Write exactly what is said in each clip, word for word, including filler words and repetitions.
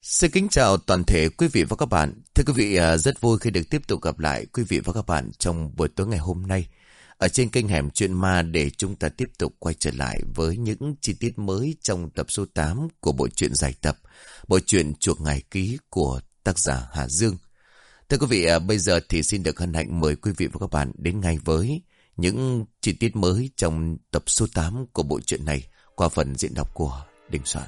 Xin kính chào toàn thể quý vị và các bạn. Thưa quý vị, rất vui khi được tiếp tục gặp lại quý vị và các bạn trong buổi tối ngày hôm nay ở trên kênh Hẻm Chuyện Ma, để chúng ta tiếp tục quay trở lại với những chi tiết mới trong tập số tám của bộ truyện dài tập, bộ truyện Chuộc Ngải Ký của tác giả Hà Dương. Thưa quý vị, bây giờ thì xin được hân hạnh mời quý vị và các bạn đến ngay với những chi tiết mới trong tập số tám của bộ truyện này qua phần diễn đọc của Đình Soạn.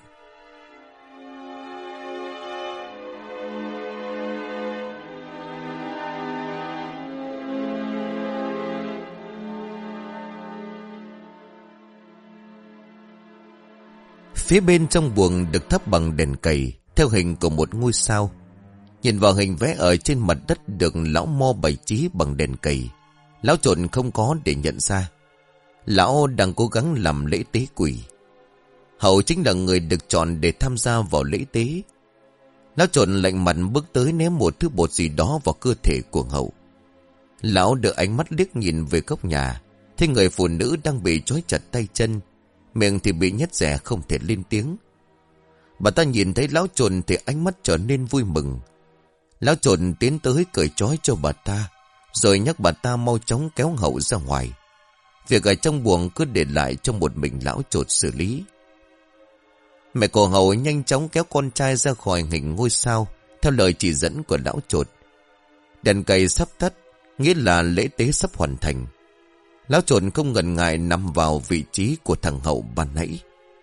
Phía bên trong buồng được thắp bằng đèn cầy theo hình của một ngôi sao. Nhìn vào hình vẽ ở trên mặt đất được lão Mo bày trí bằng đèn cầy, lão Trộn không có để nhận ra. Lão đang cố gắng làm lễ tế quỷ. Hậu chính là người được chọn để tham gia vào lễ tế. Lão Trộn lạnh mặt bước tới ném một thứ bột gì đó vào cơ thể của Hậu. Lão đưa ánh mắt liếc nhìn về góc nhà, thấy người phụ nữ đang bị trói chặt tay chân, miệng thì bị nhét rẻ không thể lên tiếng. Bà ta nhìn thấy lão Trộn thì ánh mắt trở nên vui mừng. Lão Trộn tiến tới cởi trói cho bà ta, rồi nhắc bà ta mau chóng kéo Hậu ra ngoài. Việc ở trong buồng cứ để lại cho một mình lão Trộn xử lý. Mẹ của Hậu nhanh chóng kéo con trai ra khỏi hình ngôi sao theo lời chỉ dẫn của lão Trộn. Đèn cầy sắp tắt, nghĩa là lễ tế sắp hoàn thành. Lão Trộn không ngần ngại nằm vào vị trí của thằng Hậu ban nãy.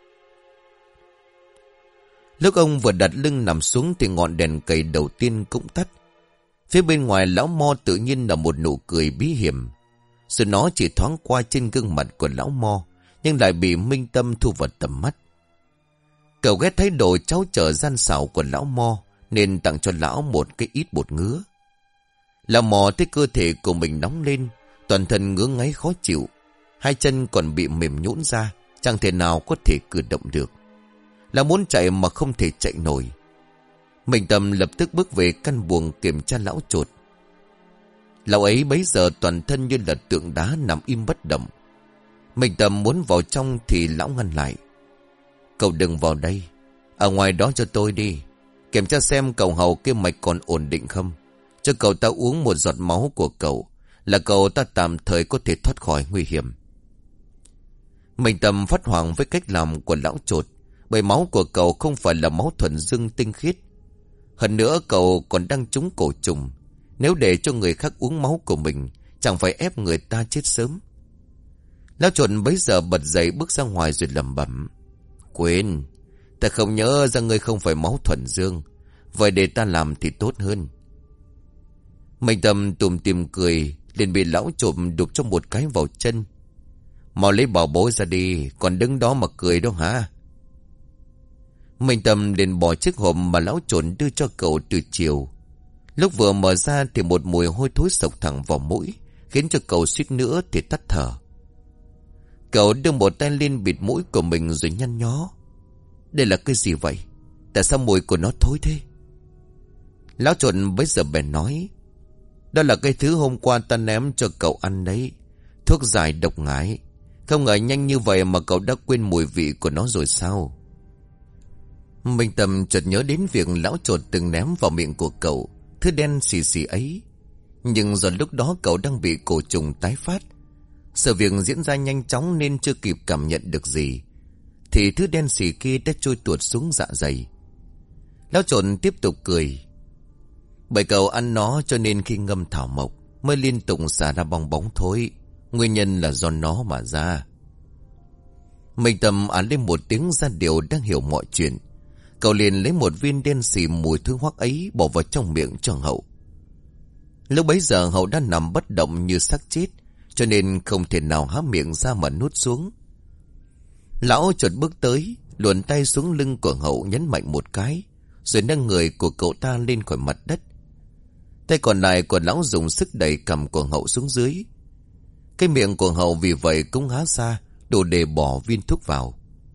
Lúc ông vừa đặt lưng nằm xuống thì ngọn đèn cầy đầu tiên cũng tắt. Phía bên ngoài lão Mo tự nhiên là một nụ cười bí hiểm. Sự nó chỉ thoáng qua trên gương mặt của lão Mo, nhưng lại bị Minh Tâm thu vào tầm mắt. Cậu ghét thấy đồ cháu trở gian xảo của lão Mo, nên tặng cho lão một cái ít bột ngứa. Lão Mo thấy cơ thể của mình nóng lên, toàn thân ngứa ngáy khó chịu, hai chân còn bị mềm nhũn ra, chẳng thể nào có thể cử động được. Lão muốn chạy mà không thể chạy nổi. Minh Tâm lập tức bước về căn buồng kiểm tra lão Trộn. Lão ấy bấy giờ toàn thân như là tượng đá nằm im bất động. Minh Tâm muốn vào trong thì lão ngăn lại. Cậu đừng vào đây, ở ngoài đó cho tôi đi. Kiểm tra xem cậu Hậu kia mạch còn ổn định không. Cho cậu ta uống một giọt máu của cậu, là cậu ta tạm thời có thể thoát khỏi nguy hiểm. Minh Tâm phát hoảng với cách làm của lão Trộn, bởi máu của cậu không phải là máu thuần dương tinh khiết. Hơn nữa cậu còn đang trúng cổ trùng. Nếu để cho người khác uống máu của mình, chẳng phải ép người ta chết sớm. Lão Trộn bấy giờ bật dậy bước ra ngoài rồi lẩm bẩm: Quên, ta không nhớ ra ngươi không phải máu thuần dương, vậy để ta làm thì tốt hơn. Minh Tâm tùm tìm cười, liền bị lão Trộn đục cho một cái vào chân. Mau lấy bảo bối ra đi, còn đứng đó mà cười đó hả? Minh Tâm liền bỏ chiếc hộp mà lão Trộn đưa cho cậu từ chiều. Lúc vừa mở ra thì một mùi hôi thối sộc thẳng vào mũi, khiến cho cậu suýt nữa thì tắt thở. Cậu đưa một tay lên bịt mũi của mình rồi nhăn nhó. Đây là cái gì vậy? Tại sao mùi của nó thối thế? Lão Trộn bấy giờ bèn nói: Đó là cái thứ hôm qua ta ném cho cậu ăn đấy, thuốc giải độc ngải. Không ngờ nhanh như vậy mà cậu đã quên mùi vị của nó rồi sao? Minh Tâm chợt nhớ đến việc lão Trộn từng ném vào miệng của cậu thứ đen xì xì ấy. Nhưng giờ lúc đó cậu đang bị cổ trùng tái phát. Sự việc diễn ra nhanh chóng nên chưa kịp cảm nhận được gì, thì thứ đen xì kia đã trôi tuột xuống dạ dày. Lão Trộn tiếp tục cười: Bởi cậu ăn nó cho nên khi ngâm thảo mộc mới liên tục xả ra bong bóng thối. Nguyên nhân là do nó mà ra. Minh Tâm án lên một tiếng ra điều đang hiểu mọi chuyện. Cậu liền lấy một viên đen xì mùi thứ hoắc ấy bỏ vào trong miệng cho Hậu. Lúc bấy giờ Hậu đã nằm bất động như xác chết, cho nên không thể nào há miệng ra mà nuốt xuống. Lão chợt bước tới, luồn tay xuống lưng của Hậu nhấn mạnh một cái, rồi nâng người của cậu ta lên khỏi mặt đất. Tay còn lại của lão dùng sức đẩy cằm của Hậu xuống dưới. Cái miệng của Hậu vì vậy cũng há ra, đủ để bỏ viên thuốc vào.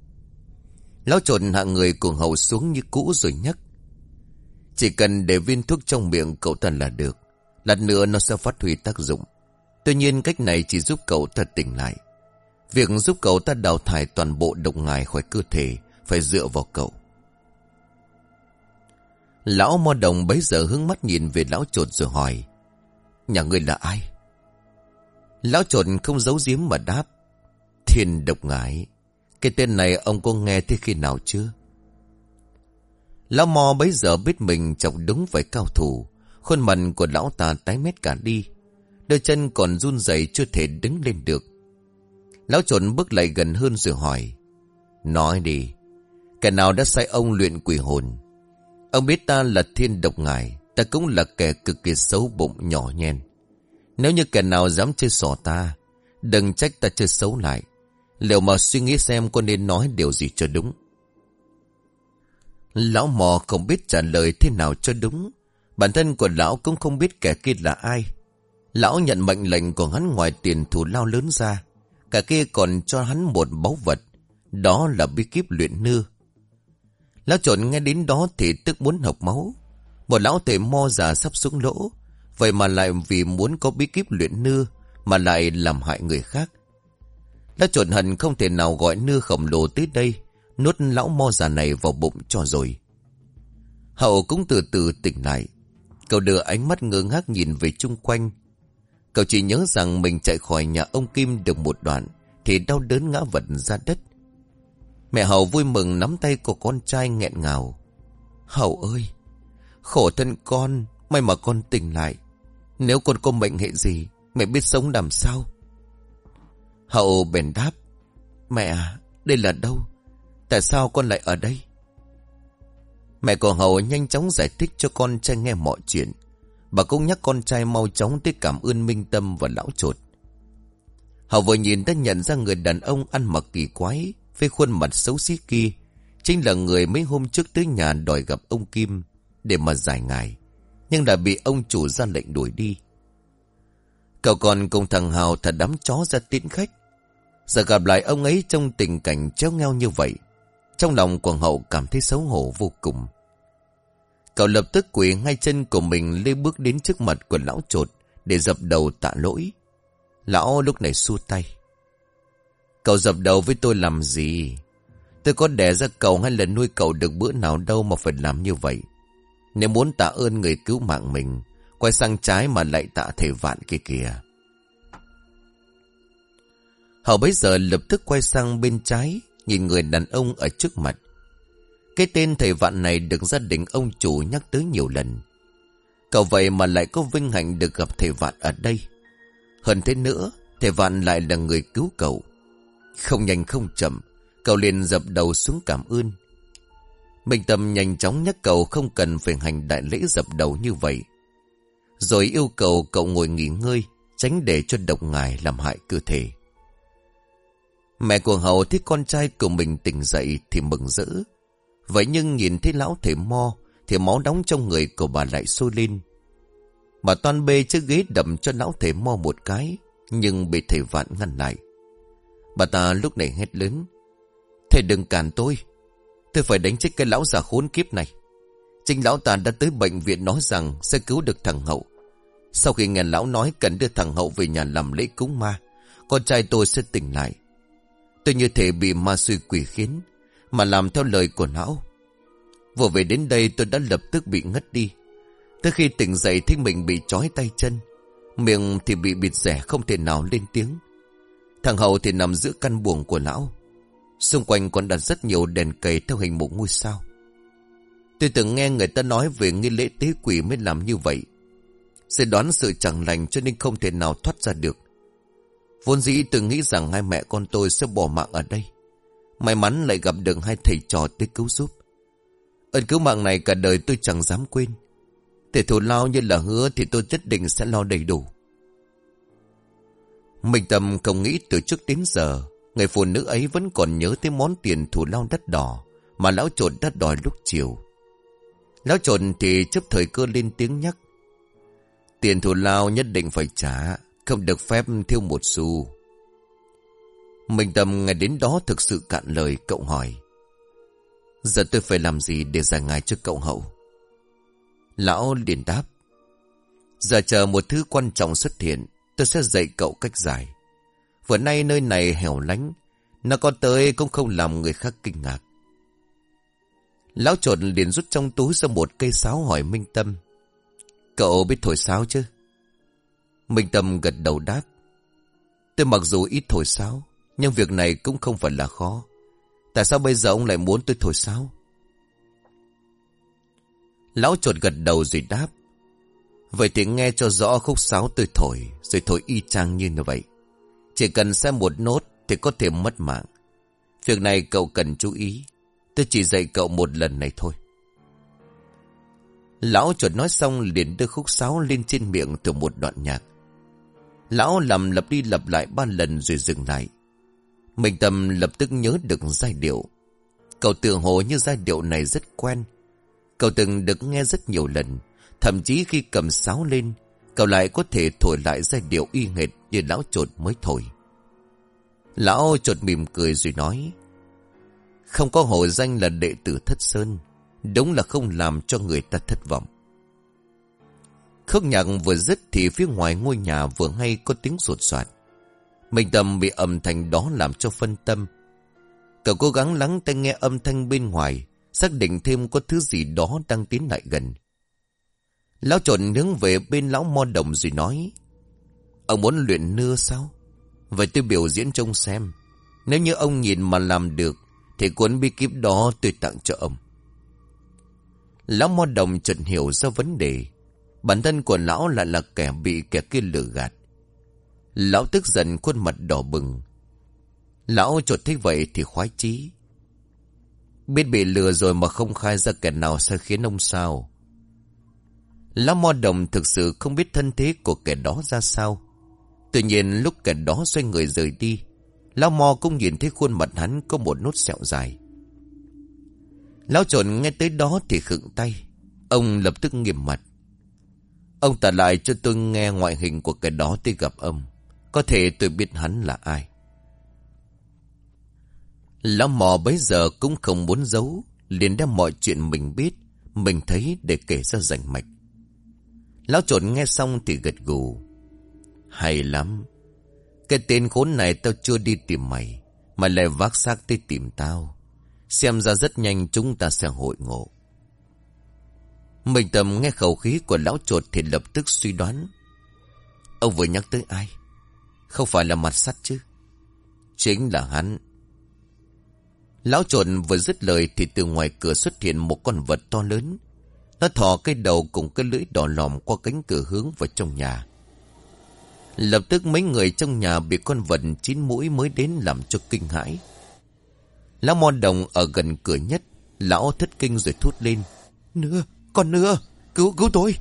Lão Trộn hạ người của Hậu xuống như cũ rồi nhắc: Chỉ cần để viên thuốc trong miệng cậu ta là được, lát nữa nó sẽ phát huy tác dụng. Tuy nhiên cách này chỉ giúp cậu ta tỉnh lại. Việc giúp cậu ta đào thải toàn bộ độc ngải khỏi cơ thể phải dựa vào cậu. Lão Mo Đồng bấy giờ hướng mắt nhìn về lão Chột rồi hỏi: Nhà ngươi là ai? Lão Chột không giấu giếm mà đáp: Thiên Độc Ngải. Cái tên này ông có nghe thế khi nào chưa? Lão Mo bấy giờ biết mình chọc đúng phải cao thủ. Khuôn mặt của lão ta tái mét cả đi, đôi chân còn run rẩy chưa thể đứng lên được. Lão Chột bước lại gần hơn rồi hỏi: Nói đi, kẻ nào đã sai ông luyện quỷ hồn? Ông biết ta là Thiên Độc Ngải, ta cũng là kẻ cực kỳ xấu bụng nhỏ nhen. Nếu như kẻ nào dám chơi xỏ ta, đừng trách ta chơi xấu lại. Liệu mà suy nghĩ xem có nên nói điều gì cho đúng. Lão Mò không biết trả lời thế nào cho đúng. Bản thân của lão cũng không biết kẻ kia là ai. Lão nhận mệnh lệnh của hắn ngoài tiền thù lao lớn ra, cả kia còn cho hắn một báu vật. Đó là bí kíp luyện nư. Lão Chột nghe đến đó thì tức muốn hộc máu. Một lão thầy Mo già sắp xuống lỗ, vậy mà lại vì muốn có bí kíp luyện nư mà lại làm hại người khác. Lão Chột hận không thể nào gọi nư khổng lồ tới đây, nuốt lão Mo già này vào bụng cho rồi. Hậu cũng từ từ tỉnh lại. Cậu đưa ánh mắt ngơ ngác nhìn về chung quanh. Cậu chỉ nhớ rằng mình chạy khỏi nhà ông Kim được một đoạn thì đau đớn ngã vật ra đất. Mẹ Hậu vui mừng nắm tay của con trai nghẹn ngào: Hậu ơi, khổ thân con, may mà con tỉnh lại. Nếu con có bệnh hệ gì, mẹ biết sống làm sao? Hậu bèn đáp: Mẹ, đây là đâu? Tại sao con lại ở đây? Mẹ của Hậu nhanh chóng giải thích cho con trai nghe mọi chuyện. Bà cũng nhắc con trai mau chóng tới cảm ơn Minh Tâm và lão Chột. Hậu vừa nhìn đã nhận ra người đàn ông ăn mặc kỳ quái với khuôn mặt xấu xí kia chính là người mấy hôm trước tới nhà đòi gặp ông Kim để mà giải ngài, nhưng đã bị ông chủ ra lệnh đuổi đi. Cậu còn cùng thằng Hào thật đám chó ra tiễn khách. Giờ gặp lại ông ấy trong tình cảnh chéo ngoeo như vậy, trong lòng của Hậu cảm thấy xấu hổ vô cùng. Cậu lập tức quỳ ngay chân của mình lê bước đến trước mặt của lão Chột để dập đầu tạ lỗi. Lão lúc này xua tay: Cậu dập đầu với tôi làm gì? Tôi có đẻ ra cậu hay là nuôi cậu được bữa nào đâu mà phải làm như vậy. Nếu muốn tạ ơn người cứu mạng mình, quay sang trái mà lại tạ thầy Vạn kia kìa. Hậu bấy giờ lập tức quay sang bên trái, nhìn người đàn ông ở trước mặt. Cái tên thầy Vạn này được gia đình ông chủ nhắc tới nhiều lần. Cậu vậy mà lại có vinh hạnh được gặp thầy Vạn ở đây. Hơn thế nữa, thầy Vạn lại là người cứu cậu. Không nhanh không chậm, cậu liền dập đầu xuống cảm ơn. Minh Tâm nhanh chóng nhắc cậu không cần phải hành đại lễ dập đầu như vậy, rồi yêu cầu cậu ngồi nghỉ ngơi, tránh để cho độc ngải làm hại cơ thể. Mẹ của Hậu thấy con trai của mình tỉnh dậy thì mừng rỡ. Vậy nhưng nhìn thấy lão thầy Mo thì máu nóng trong người của bà lại sôi lên. Bà toan bê chiếc ghế đập cho lão thầy Mo một cái, nhưng bị thầy Vạn ngăn lại. Bà ta lúc này hét lớn: Thầy đừng cản tôi, tôi phải đánh chết cái lão già khốn kiếp này. Chính lão ta đã tới bệnh viện nói rằng sẽ cứu được thằng Hậu. Sau khi nghe lão nói cần đưa thằng Hậu về nhà làm lễ cúng ma, con trai tôi sẽ tỉnh lại. Tôi như thể bị ma suy quỷ khiến mà làm theo lời của lão. Vừa về đến đây tôi đã lập tức bị ngất đi. Tới khi tỉnh dậy thấy mình bị trói tay chân, miệng thì bị bịt rẻ không thể nào lên tiếng. Thằng Hậu thì nằm giữa căn buồng của lão. Xung quanh còn đặt rất nhiều đèn cầy theo hình một ngôi sao. Tôi từng nghe người ta nói về nghi lễ tế quỷ mới làm như vậy. Sẽ đoán sự chẳng lành cho nên không thể nào thoát ra được. Vốn dĩ tôi nghĩ rằng hai mẹ con tôi sẽ bỏ mạng ở đây. May mắn lại gặp được hai thầy trò tới cứu giúp. Ơn cứu mạng này cả đời tôi chẳng dám quên. Để thù lao như là hứa thì tôi nhất định sẽ lo đầy đủ. Minh Tâm không nghĩ từ trước đến giờ người phụ nữ ấy vẫn còn nhớ tới món tiền thù lao đắt đỏ mà lão Chột đã đòi lúc chiều. Lão Chột thì chấp thời cơ lên tiếng nhắc: Tiền thù lao nhất định phải trả, không được phép thiếu một xu. Minh Tâm nghe đến đó thực sự cạn lời. Cậu hỏi: Giờ tôi phải làm gì để giải ngài cho cậu Hậu? Lão liền đáp: Giờ chờ một thứ quan trọng xuất hiện, tôi sẽ dạy cậu cách giải. Vừa nay nơi này hẻo lánh, nó có tới cũng không làm người khác kinh ngạc. Lão Chột liền rút trong túi ra một cây sáo hỏi Minh Tâm. Cậu biết thổi sáo chứ? Minh Tâm gật đầu đáp. Tôi mặc dù ít thổi sáo, nhưng việc này cũng không phải là khó. Tại sao bây giờ ông lại muốn tôi thổi sáo? Lão Chột gật đầu rồi đáp. Vậy thì nghe cho rõ khúc sáo tôi thổi, rồi thổi y chang như vậy. Chỉ cần xem một nốt thì có thể mất mạng. Việc này cậu cần chú ý. Tôi chỉ dạy cậu một lần này thôi. Lão Chuột nói xong liền đưa khúc sáo lên trên miệng từ một đoạn nhạc. Lão làm lặp đi lặp lại ba lần rồi dừng lại. Minh Tâm lập tức nhớ được giai điệu. Cậu tưởng hồ như giai điệu này rất quen. Cậu từng được nghe rất nhiều lần. Thậm chí khi cầm sáo lên, cậu lại có thể thổi lại giai điệu y hệt như lão Chuột mới thổi. Lão Chuột mỉm cười rồi nói. Không có hổ danh là đệ tử Thất Sơn, đúng là không làm cho người ta thất vọng. Khúc nhạc vừa dứt thì phía ngoài ngôi nhà vừa hay có tiếng sột soạt. Minh Tâm bị âm thanh đó làm cho phân tâm. Cậu cố gắng lắng tai nghe âm thanh bên ngoài, xác định thêm có thứ gì đó đang tiến lại gần. Lão Chuột hướng về bên lão Mo Đồng rồi nói. Ông muốn luyện nưa sao? Vậy tôi biểu diễn trông xem. Nếu như ông nhìn mà làm được thì cuốn bí kíp đó tôi tặng cho ông. Lão Mo Đồng chợt hiểu ra vấn đề. Bản thân của lão lại là kẻ bị kẻ kia lừa gạt. Lão tức giận, khuôn mặt đỏ bừng. Lão Chuột thấy vậy thì khoái chí. Biết bị lừa rồi mà không khai ra kẻ nào sẽ khiến ông sao? Lão Mo Đồng thực sự không biết thân thế của kẻ đó ra sao. Tuy nhiên lúc kẻ đó xoay người rời đi, Lão Mo cũng nhìn thấy khuôn mặt hắn có một nốt sẹo dài. Lão Chuột nghe tới đó thì khựng tay. Ông lập tức nghiêm mặt. Ông tả lại cho tôi nghe ngoại hình của kẻ đó tôi gặp ông. Có thể tôi biết hắn là ai. Lão Mò bấy giờ cũng không muốn giấu, liền đem mọi chuyện mình biết, mình thấy để kể ra rành mạch. Lão Chuột nghe xong thì gật gù. Hay lắm. Cái tên khốn này tao chưa đi tìm mày, mà lại vác xác tới tìm tao. Xem ra rất nhanh chúng ta sẽ hội ngộ. Minh Tâm nghe khẩu khí của lão Chuột thì lập tức suy đoán. Ông vừa nhắc tới ai? Không phải là mặt sắt chứ? Chính là hắn. Lão Chuột vừa dứt lời thì từ ngoài cửa xuất hiện một con vật to lớn. Nó thò cái đầu cùng cái lưỡi đỏ lòm qua cánh cửa hướng vào trong nhà. Lập tức mấy người trong nhà bị con vật chín mũi mới đến làm cho kinh hãi. Lão Mo Đồng ở gần cửa nhất, lão thất kinh rồi thốt lên. Nưa, con nưa, cứu, cứu tôi.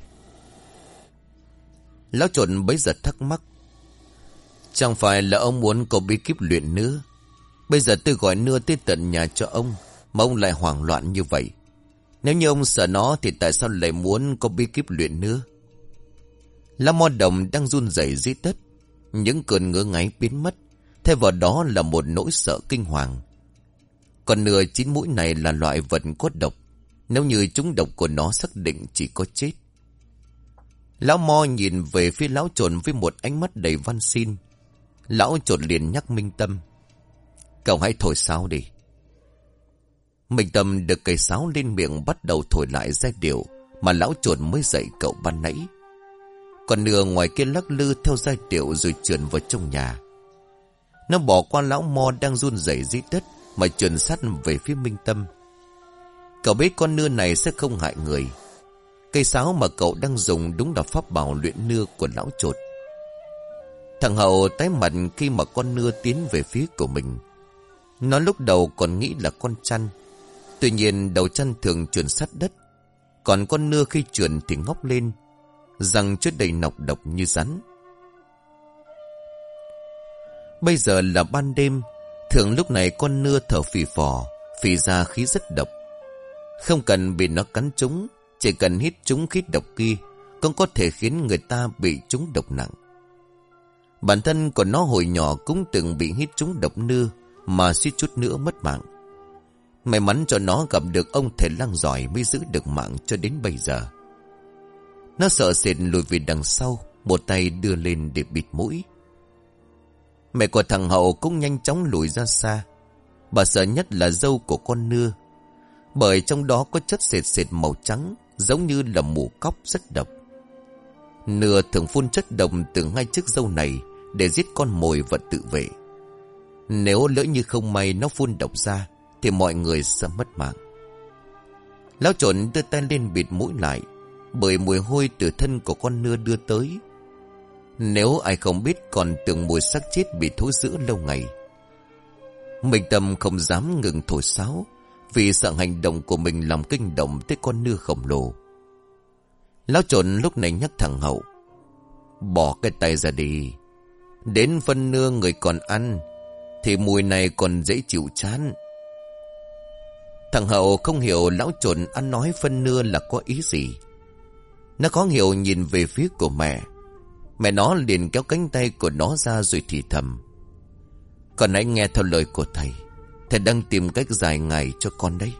Lão Chuột bấy giờ thắc mắc. Chẳng phải là ông muốn có bí kíp luyện nưa? Bây giờ tôi gọi nưa tới tận nhà cho ông, mà ông lại hoảng loạn như vậy. Nếu như ông sợ nó thì tại sao lại muốn có bí kíp luyện nưa? Lão Mo Đồng đang run rẩy dưới đất. Những cơn ngứa ngáy biến mất, thay vào đó là một nỗi sợ kinh hoàng. Còn nưa chín mũi này là loại vật có độc. Nếu như chúng độc của nó xác định chỉ có chết. Lão Mo nhìn về phía lão Chuột với một ánh mắt đầy van xin. Lão Chuột liền nhắc Minh Tâm. Cậu hãy thổi sáo đi. Minh Tâm được cây sáo lên miệng bắt đầu thổi lại giai điệu mà lão Chuột mới dạy cậu ban nãy. Còn nửa ngoài kia lắc lư theo giai điệu rồi trườn vào trong nhà. Nó bỏ qua lão Mo đang run rẩy dưới đất mà trườn sát về phía Minh Tâm. Cậu biết con nưa này sẽ không hại người. Cây sáo mà cậu đang dùng đúng là pháp bảo luyện nưa của lão Chuột. Thằng Hậu tái mặt khi mà con nưa tiến về phía của mình. Nó lúc đầu còn nghĩ là con chăn. Tuy nhiên đầu chăn thường trườn sát đất. Còn con nưa khi trườn thì ngóc lên, răng chứa đầy nọc độc như rắn. Bây giờ là ban đêm. Thường lúc này con nưa thở phì phò, phì ra khí rất độc. Không cần bị nó cắn trúng, chỉ cần hít trúng khí độc kia cũng có thể khiến người ta bị trúng độc nặng. Bản thân của nó hồi nhỏ cũng từng bị hít trúng độc nưa mà suýt chút nữa mất mạng. May mắn cho nó gặp được ông thầy lang giỏi mới giữ được mạng cho đến bây giờ. Nó sợ sệt lùi về đằng sau, một tay đưa lên để bịt mũi. Mẹ của thằng Hậu cũng nhanh chóng lùi ra xa. Bà sợ nhất là dâu của con nưa. Bởi trong đó có chất sệt sệt màu trắng, giống như là mù cóc rất độc. Nưa thường phun chất độc từ ngay trước râu này để giết con mồi và tự vệ. Nếu lỡ như không may nó phun độc ra thì mọi người sẽ mất mạng. Lão trộn đưa tay lên bịt mũi lại, bởi mùi hôi từ thân của con nưa đưa tới. Nếu ai không biết còn tưởng mùi xác chết bị thối rữa lâu ngày. Minh Tâm không dám ngừng thổi sáo, vì sợ hành động của mình làm kinh động tới con nưa khổng lồ. Lão trộn lúc này nhắc thằng Hậu: bỏ cái tay ra đi. Đến phân nưa người còn ăn thì mùi này còn dễ chịu chán. Thằng Hậu không hiểu lão trộn ăn nói phân nưa là có ý gì. Nó khó hiểu nhìn về phía của mẹ. Mẹ nó liền kéo cánh tay của nó ra rồi thì thầm: con hãy nghe theo lời của thầy. Thầy đang tìm cách giải ngài cho con đấy.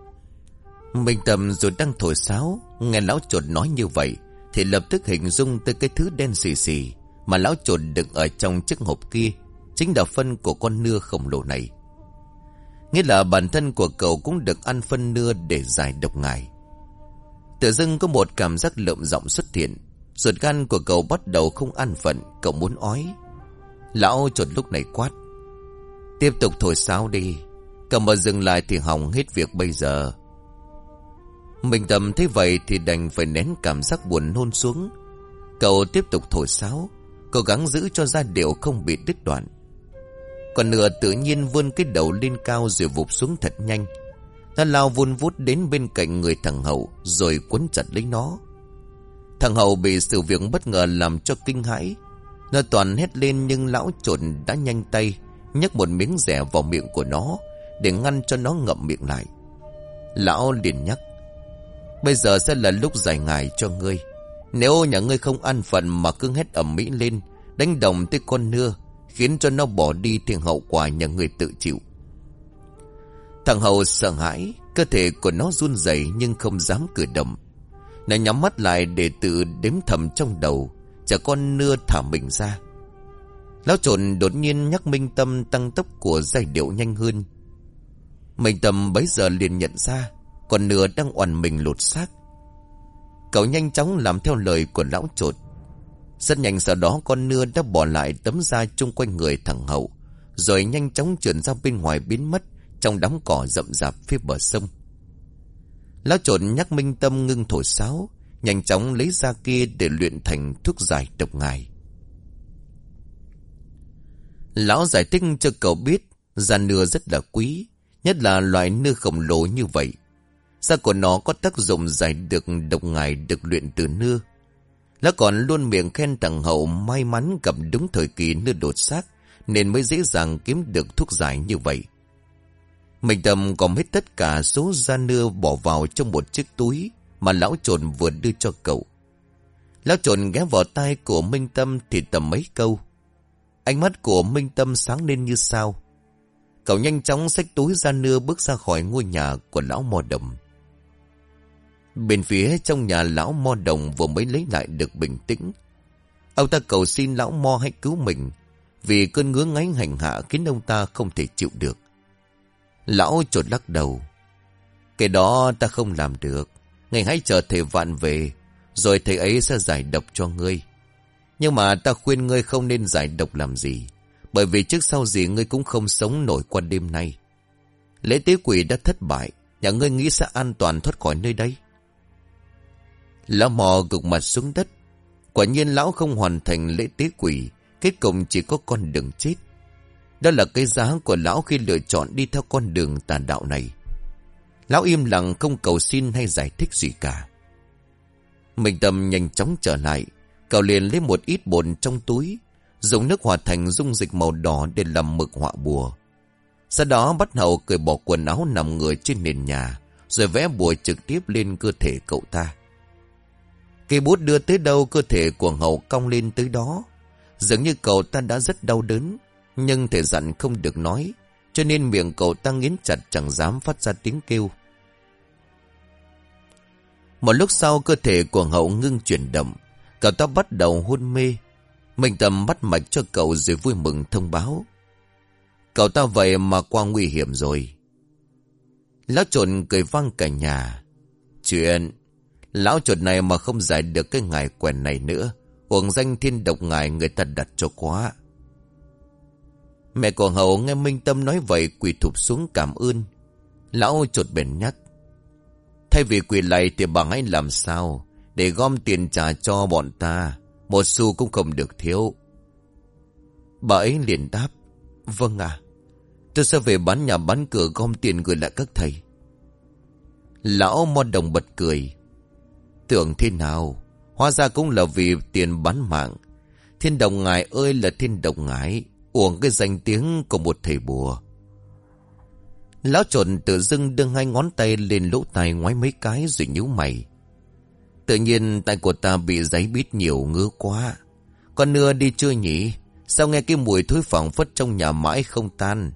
Minh Tâm rồi đang thổi sáo, nghe lão trộn nói như vậy thì lập tức hình dung tới cái thứ đen xì xì mà lão trộn đựng ở trong chiếc hộp kia chính là phân của con nưa khổng lồ này. Nghĩa là bản thân của cậu cũng được ăn phân nưa để giải độc ngài. Tự dưng có một cảm giác lợm giọng xuất hiện. Ruột gan của cậu bắt đầu không an phận, cậu muốn ói. Lão trộn lúc này quát: tiếp tục thổi sáo đi, cậu mà dừng lại thì hỏng hết việc bây giờ. Minh Tâm thấy vậy thì đành phải nén cảm giác buồn nôn xuống. Cậu tiếp tục thổi sáo, cố gắng giữ cho giai điệu không bị đứt đoạn. Còn nửa tự nhiên vươn cái đầu lên cao rồi vụt xuống thật nhanh. Nó lao vun vút đến bên cạnh người thằng Hậu rồi quấn chặt lấy nó. Thằng Hậu bị sự việc bất ngờ làm cho kinh hãi. Nó toàn hét lên, nhưng lão trộn đã nhanh tay nhấc một miếng dẻ vào miệng của nó để ngăn cho nó ngậm miệng lại. Lão liền nhắc: bây giờ sẽ là lúc giải ngài cho ngươi. Nếu nhà ngươi không an phận mà cứ hét ầm ĩ lên, đánh đồng tới con nưa, khiến cho nó bỏ đi thì hậu quả nhà ngươi tự chịu. Thằng Hậu sợ hãi, cơ thể của nó run rẩy nhưng không dám cử động. Nó nhắm mắt lại để tự đếm thầm trong đầu, chờ con nưa thả mình ra. Lão trộn đột nhiên nhắc Minh Tâm tăng tốc của giai điệu nhanh hơn. Minh Tâm bấy giờ liền nhận ra con nưa đang oằn mình lột xác. Cậu nhanh chóng làm theo lời của lão trộn. Rất nhanh sau đó con nưa đã bỏ lại tấm da chung quanh người thằng Hậu, rồi nhanh chóng trườn ra bên ngoài biến mất trong đám cỏ rậm rạp phía bờ sông. Lão trộn nhắc Minh Tâm ngưng thổi sáo, nhanh chóng lấy da kia để luyện thành thuốc giải độc ngài. Lão giải thích cho cậu biết da nưa rất là quý, nhất là loại nưa khổng lồ như vậy. Da của nó có tác dụng giải được độc ngài được luyện từ nưa. Lão còn luôn miệng khen thằng Hậu may mắn gặp đúng thời kỳ nưa đột xác nên mới dễ dàng kiếm được thuốc giải như vậy. Minh Tâm gom hết tất cả số da nưa bỏ vào trong một chiếc túi mà lão trộn vừa đưa cho cậu. Lão trộn ghé vào tai của Minh Tâm thì tầm mấy câu. Ánh mắt của Minh Tâm sáng lên như sao. Cậu nhanh chóng xách túi da nưa bước ra khỏi ngôi nhà của lão Mo Đồng. Bên phía trong nhà lão Mo Đồng vừa mới lấy lại được bình tĩnh. Ông ta cầu xin lão Mo hãy cứu mình, vì cơn ngứa ngáy hành hạ khiến ông ta không thể chịu được. Lão trột lắc đầu: cái đó ta không làm được. Ngài hãy chờ thầy Vạn về, rồi thầy ấy sẽ giải độc cho ngươi. Nhưng mà ta khuyên ngươi không nên giải độc làm gì, bởi vì trước sau gì ngươi cũng không sống nổi qua đêm nay. Lễ tế quỷ đã thất bại, nhà ngươi nghĩ sẽ an toàn thoát khỏi nơi đây? Lão Mò gục mặt xuống đất. Quả nhiên lão không hoàn thành lễ tế quỷ, kết cục chỉ có con đường chết. Đó là cái giá của lão khi lựa chọn đi theo con đường tà đạo này. Lão im lặng không cầu xin hay giải thích gì cả. Minh Tâm nhanh chóng trở lại. Cậu liền lấy một ít bột trong túi, dùng nước hòa thành dung dịch màu đỏ để làm mực họa bùa. Sau đó bắt Hậu cởi bỏ quần áo nằm ngửa trên nền nhà, rồi vẽ bùa trực tiếp lên cơ thể cậu ta. Cây bút đưa tới đâu cơ thể của Hậu cong lên tới đó. Dường như cậu ta đã rất đau đớn, nhưng thể dặn không được nói, cho nên miệng cậu ta nghiến chặt chẳng dám phát ra tiếng kêu. Một lúc sau cơ thể của Hậu ngưng chuyển động, cậu ta bắt đầu hôn mê. Minh Tâm bắt mạch cho cậu rồi vui mừng thông báo: cậu ta vậy mà qua nguy hiểm rồi. Lão trộn cười vang cả nhà. Chuyện lão chuột này mà không giải được cái ngải quèn này nữa, uổng danh thiên độc ngải người ta đặt cho quá. Mẹ của Hậu nghe Minh Tâm nói vậy quỳ thụp xuống cảm ơn. Lão chuột bèn nhắc. Thay vì quỳ lạy thì bà hãy làm sao để gom tiền trả cho bọn ta, một xu cũng không được thiếu. Bà ấy liền đáp. Vâng ạ, tôi sẽ về bán nhà bán cửa gom tiền gửi lại các thầy. Lão Mo Đồng bật cười. Tưởng thế nào, hóa ra cũng là vì tiền bán mạng. Thiên độc ngải ơi là thiên độc ngải, uổng cái danh tiếng của một thầy bùa. Lão trộn tự dưng đưa hai ngón tay lên lỗ tai ngoái mấy cái rồi nhíu mày. Tự nhiên tay của ta bị giấy bít nhiều ngứa quá. Con nưa đi chưa nhỉ? Sao nghe cái mùi thối phảng phất trong nhà mãi không tan?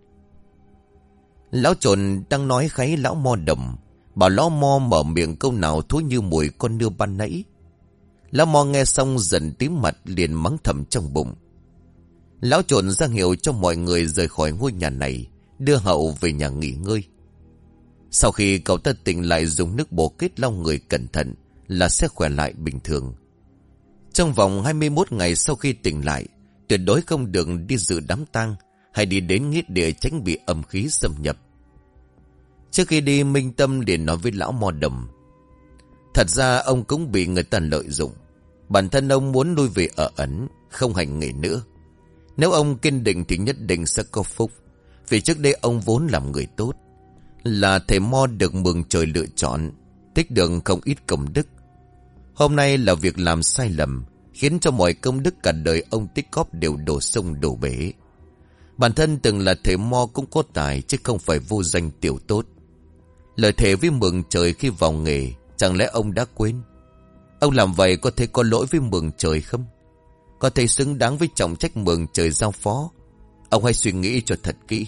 Lão trộn đang nói kháy lão Mo Đồng, bảo lão Mo mở miệng câu nào thối như mùi con nưa ban nãy. Lão Mo nghe xong dần tím mặt liền mắng thầm trong bụng. Lão trộn ra hiệu cho mọi người rời khỏi ngôi nhà này, đưa Hậu về nhà nghỉ ngơi. Sau khi cậu ta tỉnh lại dùng nước bổ kết lau người cẩn thận là sẽ khỏe lại bình thường. Trong vòng hai mươi mốt ngày sau khi tỉnh lại, tuyệt đối không được đi dự đám tang hay đi đến nghĩa địa tránh bị âm khí xâm nhập. Trước khi đi, Minh Tâm liền nói với lão Mo Đồng. Thật ra ông cũng bị người ta lợi dụng. Bản thân ông muốn lui về ở ẩn, không hành nghề nữa. Nếu ông kiên định thì nhất định sẽ có phúc. Vì trước đây ông vốn làm người tốt, là thầy Mo được mừng trời lựa chọn, tích được không ít công đức. Hôm nay là việc làm sai lầm, khiến cho mọi công đức cả đời ông tích góp đều đổ sông đổ bể. Bản thân từng là thầy Mo cũng có tài, chứ không phải vô danh tiểu tốt. Lời thề với mừng trời khi vào nghề, chẳng lẽ ông đã quên? Ông làm vậy có thể có lỗi với mừng trời không? Có thể xứng đáng với trọng trách mừng trời giao phó? Ông hãy suy nghĩ cho thật kỹ.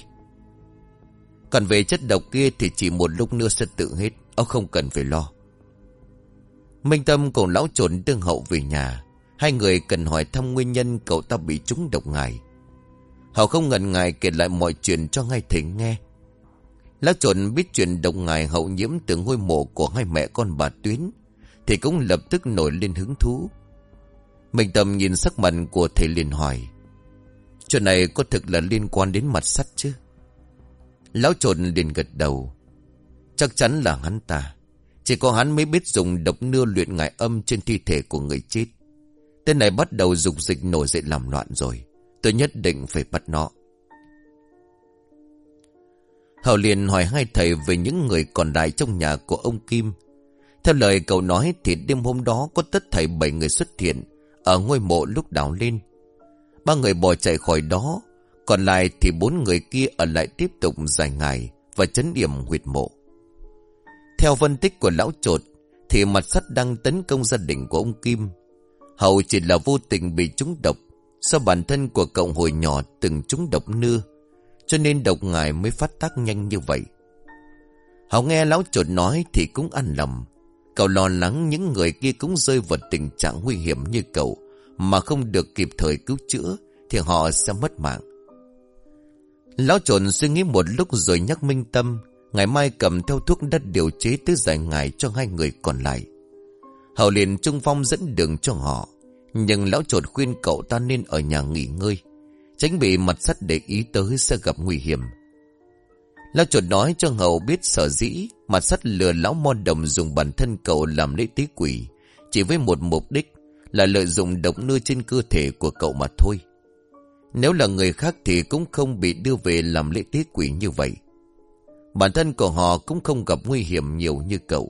Còn về chất độc kia thì chỉ một lúc nữa sẽ tự hết, ông không cần phải lo. Minh Tâm cùng lão trộn đưa Hậu về nhà. Hai người cần hỏi thăm nguyên nhân cậu ta bị trúng độc ngải. Hậu không ngần ngại kể lại mọi chuyện cho hai thầy nghe. Lão trộn biết chuyện độc ngải Hậu nhiễm từ ngôi mộ của hai mẹ con bà Tuyến thì cũng lập tức nổi lên hứng thú. Minh Tâm nhìn sắc mặt của thầy liền hỏi. Chuyện này có thực là liên quan đến mặt sắt chứ? Lão trộn liền gật đầu. Chắc chắn là hắn ta. Chỉ có hắn mới biết dùng độc nưa luyện ngải âm trên thi thể của người chết. Tên này bắt đầu dục dịch nổi dậy làm loạn rồi. Tôi nhất định phải bắt nó. Hậu liền hỏi hai thầy về những người còn lại trong nhà của ông Kim. Theo lời cậu nói thì đêm hôm đó có tất thảy bảy người xuất hiện ở ngôi mộ lúc đào lên. Ba người bỏ chạy khỏi đó, còn lại thì bốn người kia ở lại tiếp tục giải ngải và trấn yểm huyệt mộ. Theo phân tích của lão trột thì mặt sắt đang tấn công gia đình của ông Kim. Hậu chỉ là vô tình bị trúng độc, do bản thân của cậu hồi nhỏ từng trúng độc nưa, cho nên độc ngải mới phát tác nhanh như vậy. Hậu nghe lão trột nói thì cũng an lòng. Cậu lo lắng những người kia cũng rơi vào tình trạng nguy hiểm như cậu mà không được kịp thời cứu chữa thì họ sẽ mất mạng. Lão trộn suy nghĩ một lúc rồi nhắc Minh Tâm ngày mai cầm theo thuốc đã điều chế tới giải ngải cho hai người còn lại. Hậu liền trung phong dẫn đường cho họ, nhưng lão trộn khuyên cậu ta nên ở nhà nghỉ ngơi, tránh bị mặt sắt để ý tới sẽ gặp nguy hiểm. Lão trộn nói cho Hậu biết sở dĩ mặt sắt lừa lão Mo Đồng dùng bản thân cậu làm lễ tế quỷ chỉ với một mục đích là lợi dụng độc nưa trên cơ thể của cậu mà thôi. Nếu là người khác thì cũng không bị đưa về làm lễ tế quỷ như vậy. Bản thân của họ cũng không gặp nguy hiểm nhiều như cậu.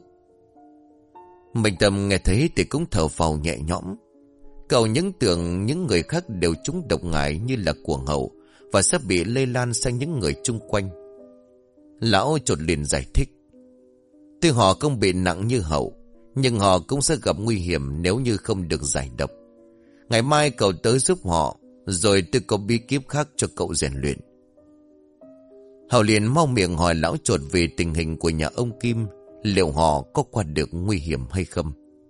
Minh Tâm nghe thấy thì cũng thở phào nhẹ nhõm. Cậu những tưởng những người khác đều trúng độc ngải như là của Hậu và sẽ bị lây lan sang những người chung quanh. Lão trột liền giải thích. Tuy họ không bị nặng như Hậu, nhưng họ cũng sẽ gặp nguy hiểm nếu như không được giải độc. Ngày mai cậu tới giúp họ, rồi tôi có bí kíp khác cho cậu rèn luyện. Hậu liền mau miệng hỏi lão trột về tình hình của nhà ông Kim, liệu họ có qua được nguy hiểm hay không.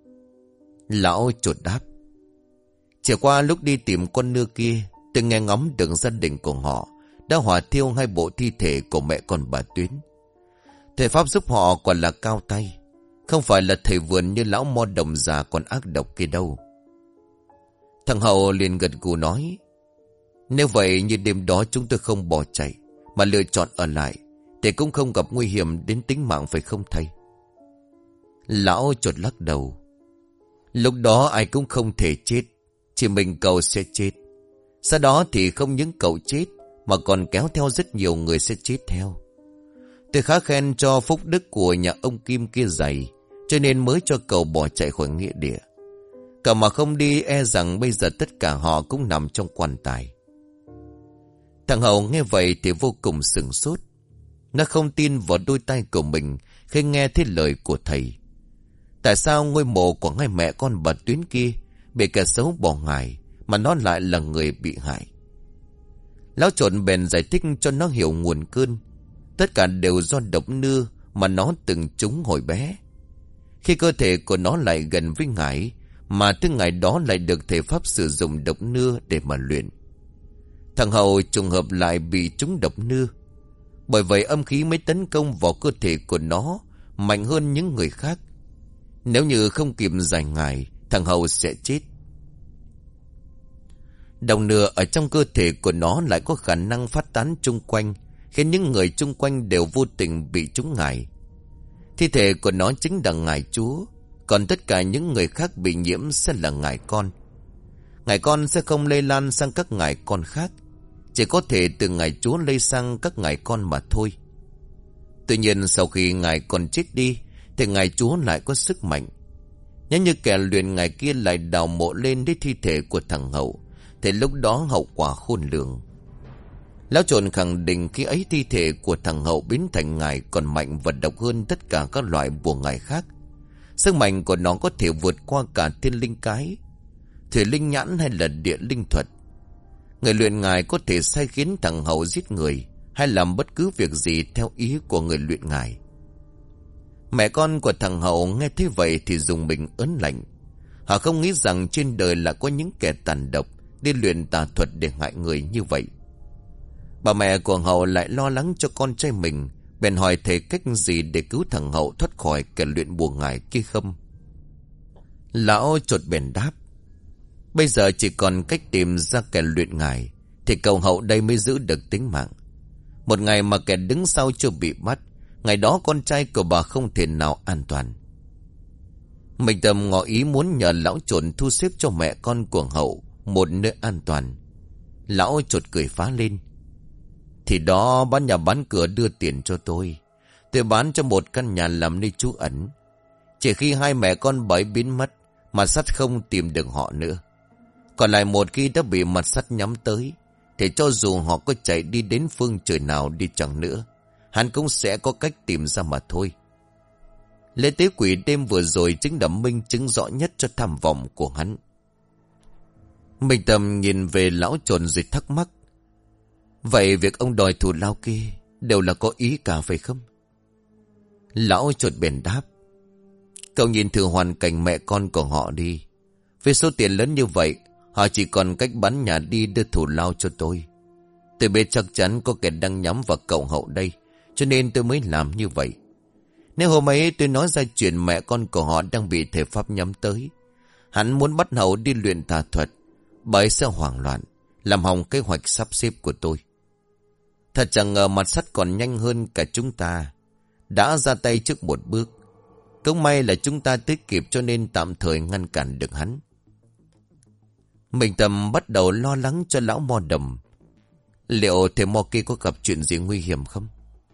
Lão trột đáp. Chỉ qua lúc đi tìm con nưa kia, tôi nghe ngóng được gia đình của họ đã hỏa thiêu hai bộ thi thể của mẹ con bà Tuyến. Thầy Pháp giúp họ quả là cao tay. Không phải là thầy vườn như lão mo đồng già còn ác độc kia đâu. Thằng Hậu liền gật gù nói, nếu vậy như đêm đó chúng tôi không bỏ chạy mà lựa chọn ở lại thì cũng không gặp nguy hiểm đến tính mạng phải không thầy? Lão chột lắc đầu. Lúc đó ai cũng không thể chết, chỉ mình cậu sẽ chết. Sau đó thì không những cậu chết mà còn kéo theo rất nhiều người sẽ chết theo. Tôi khá khen cho phúc đức của nhà ông Kim kia dày, cho nên mới cho cậu bỏ chạy khỏi nghĩa địa. Cậu mà không đi e rằng bây giờ tất cả họ cũng nằm trong quan tài. Thằng Hậu nghe vậy thì vô cùng sửng sốt. Nó không tin vào đôi tay của mình khi nghe thấy lời của thầy. Tại sao ngôi mộ của hai mẹ con bà Tuyến kia bị kẻ xấu bỏ ngài mà nó lại là người bị hại? Lão Trộn bèn giải thích cho nó hiểu nguồn cơn. Tất cả đều do độc nưa mà nó từng trúng hồi bé. Khi cơ thể của nó lại gần với ngải, mà từ ngày đó lại được thầy Pháp sử dụng độc nưa để mà luyện. Thằng Hậu trùng hợp lại bị trúng độc nưa. Bởi vậy âm khí mới tấn công vào cơ thể của nó mạnh hơn những người khác. Nếu như không kịp giải ngải, thằng Hậu sẽ chết. Độc nưa ở trong cơ thể của nó lại có khả năng phát tán chung quanh, khiến những người chung quanh đều vô tình bị trúng ngải. Thi thể của nó chính là ngải chúa, còn tất cả những người khác bị nhiễm sẽ là ngải con. Ngải con sẽ không lây lan sang các ngải con khác, chỉ có thể từ ngải chúa lây sang các ngải con mà thôi. Tuy nhiên sau khi ngải con chết đi thì ngải chúa lại có sức mạnh. Nếu như kẻ luyện ngải kia lại đào mộ lên đến thi thể của thằng Hậu thì lúc đó hậu quả khôn lường. Lão Trộn khẳng định khi ấy thi thể của thằng Hậu biến thành ngải còn mạnh và độc hơn tất cả các loại bùa ngải khác. Sức mạnh của nó có thể vượt qua cả thiên linh cái, thủy linh nhãn hay là địa linh thuật. Người luyện ngải có thể sai khiến thằng Hậu giết người hay làm bất cứ việc gì theo ý của người luyện ngải. Mẹ con của thằng Hậu nghe thấy vậy thì dùng mình ớn lạnh. Họ không nghĩ rằng trên đời là có những kẻ tàn độc đi luyện tà thuật để hại người như vậy. Bà mẹ của Hậu lại lo lắng cho con trai mình, bèn hỏi thầy cách gì để cứu thằng Hậu thoát khỏi kẻ luyện bùa ngải kia không. Lão chột bèn đáp, bây giờ chỉ còn cách tìm ra kẻ luyện ngải thì cậu Hậu đây mới giữ được tính mạng. Một ngày mà kẻ đứng sau chưa bị bắt, ngày đó con trai của bà không thể nào an toàn. Mình Tâm ngỏ ý muốn nhờ lão Trộn thu xếp cho mẹ con của Hậu một nơi an toàn. Lão chột cười phá lên, thì đó bán nhà bán cửa đưa tiền cho tôi. Tôi bán cho một căn nhà làm nơi trú ẩn. Chỉ khi hai mẹ con bảy biến mất, mặt sắt không tìm được họ nữa. Còn lại một khi đã bị mặt sắt nhắm tới, thì cho dù họ có chạy đi đến phương trời nào đi chẳng nữa, hắn cũng sẽ có cách tìm ra mà thôi. Lễ tế quỷ đêm vừa rồi chính là minh chứng rõ nhất cho tham vọng của hắn. Minh Tâm nhìn về lão Trộn rồi thắc mắc, vậy việc ông đòi thù lao kia đều là có ý cả phải không? Lão Trộn bèn đáp, cậu nhìn thử hoàn cảnh mẹ con của họ đi. Với số tiền lớn như vậy, họ chỉ còn cách bán nhà đi đưa thù lao cho tôi. Tôi biết chắc chắn có kẻ đang nhắm vào cậu Hậu đây, cho nên tôi mới làm như vậy. Nếu hôm ấy tôi nói ra chuyện mẹ con của họ đang bị thể Pháp nhắm tới, hắn muốn bắt Hậu đi luyện tà thuật, bà ấy sẽ hoảng loạn, làm hỏng kế hoạch sắp xếp của tôi. Thật chẳng ngờ mặt sắt còn nhanh hơn cả chúng ta, đã ra tay trước một bước. Cũng may là chúng ta tới kịp cho nên tạm thời ngăn cản được hắn. Mình Tâm bắt đầu lo lắng cho lão Mo Đầm. Liệu thầy Mo kia có gặp chuyện gì nguy hiểm không?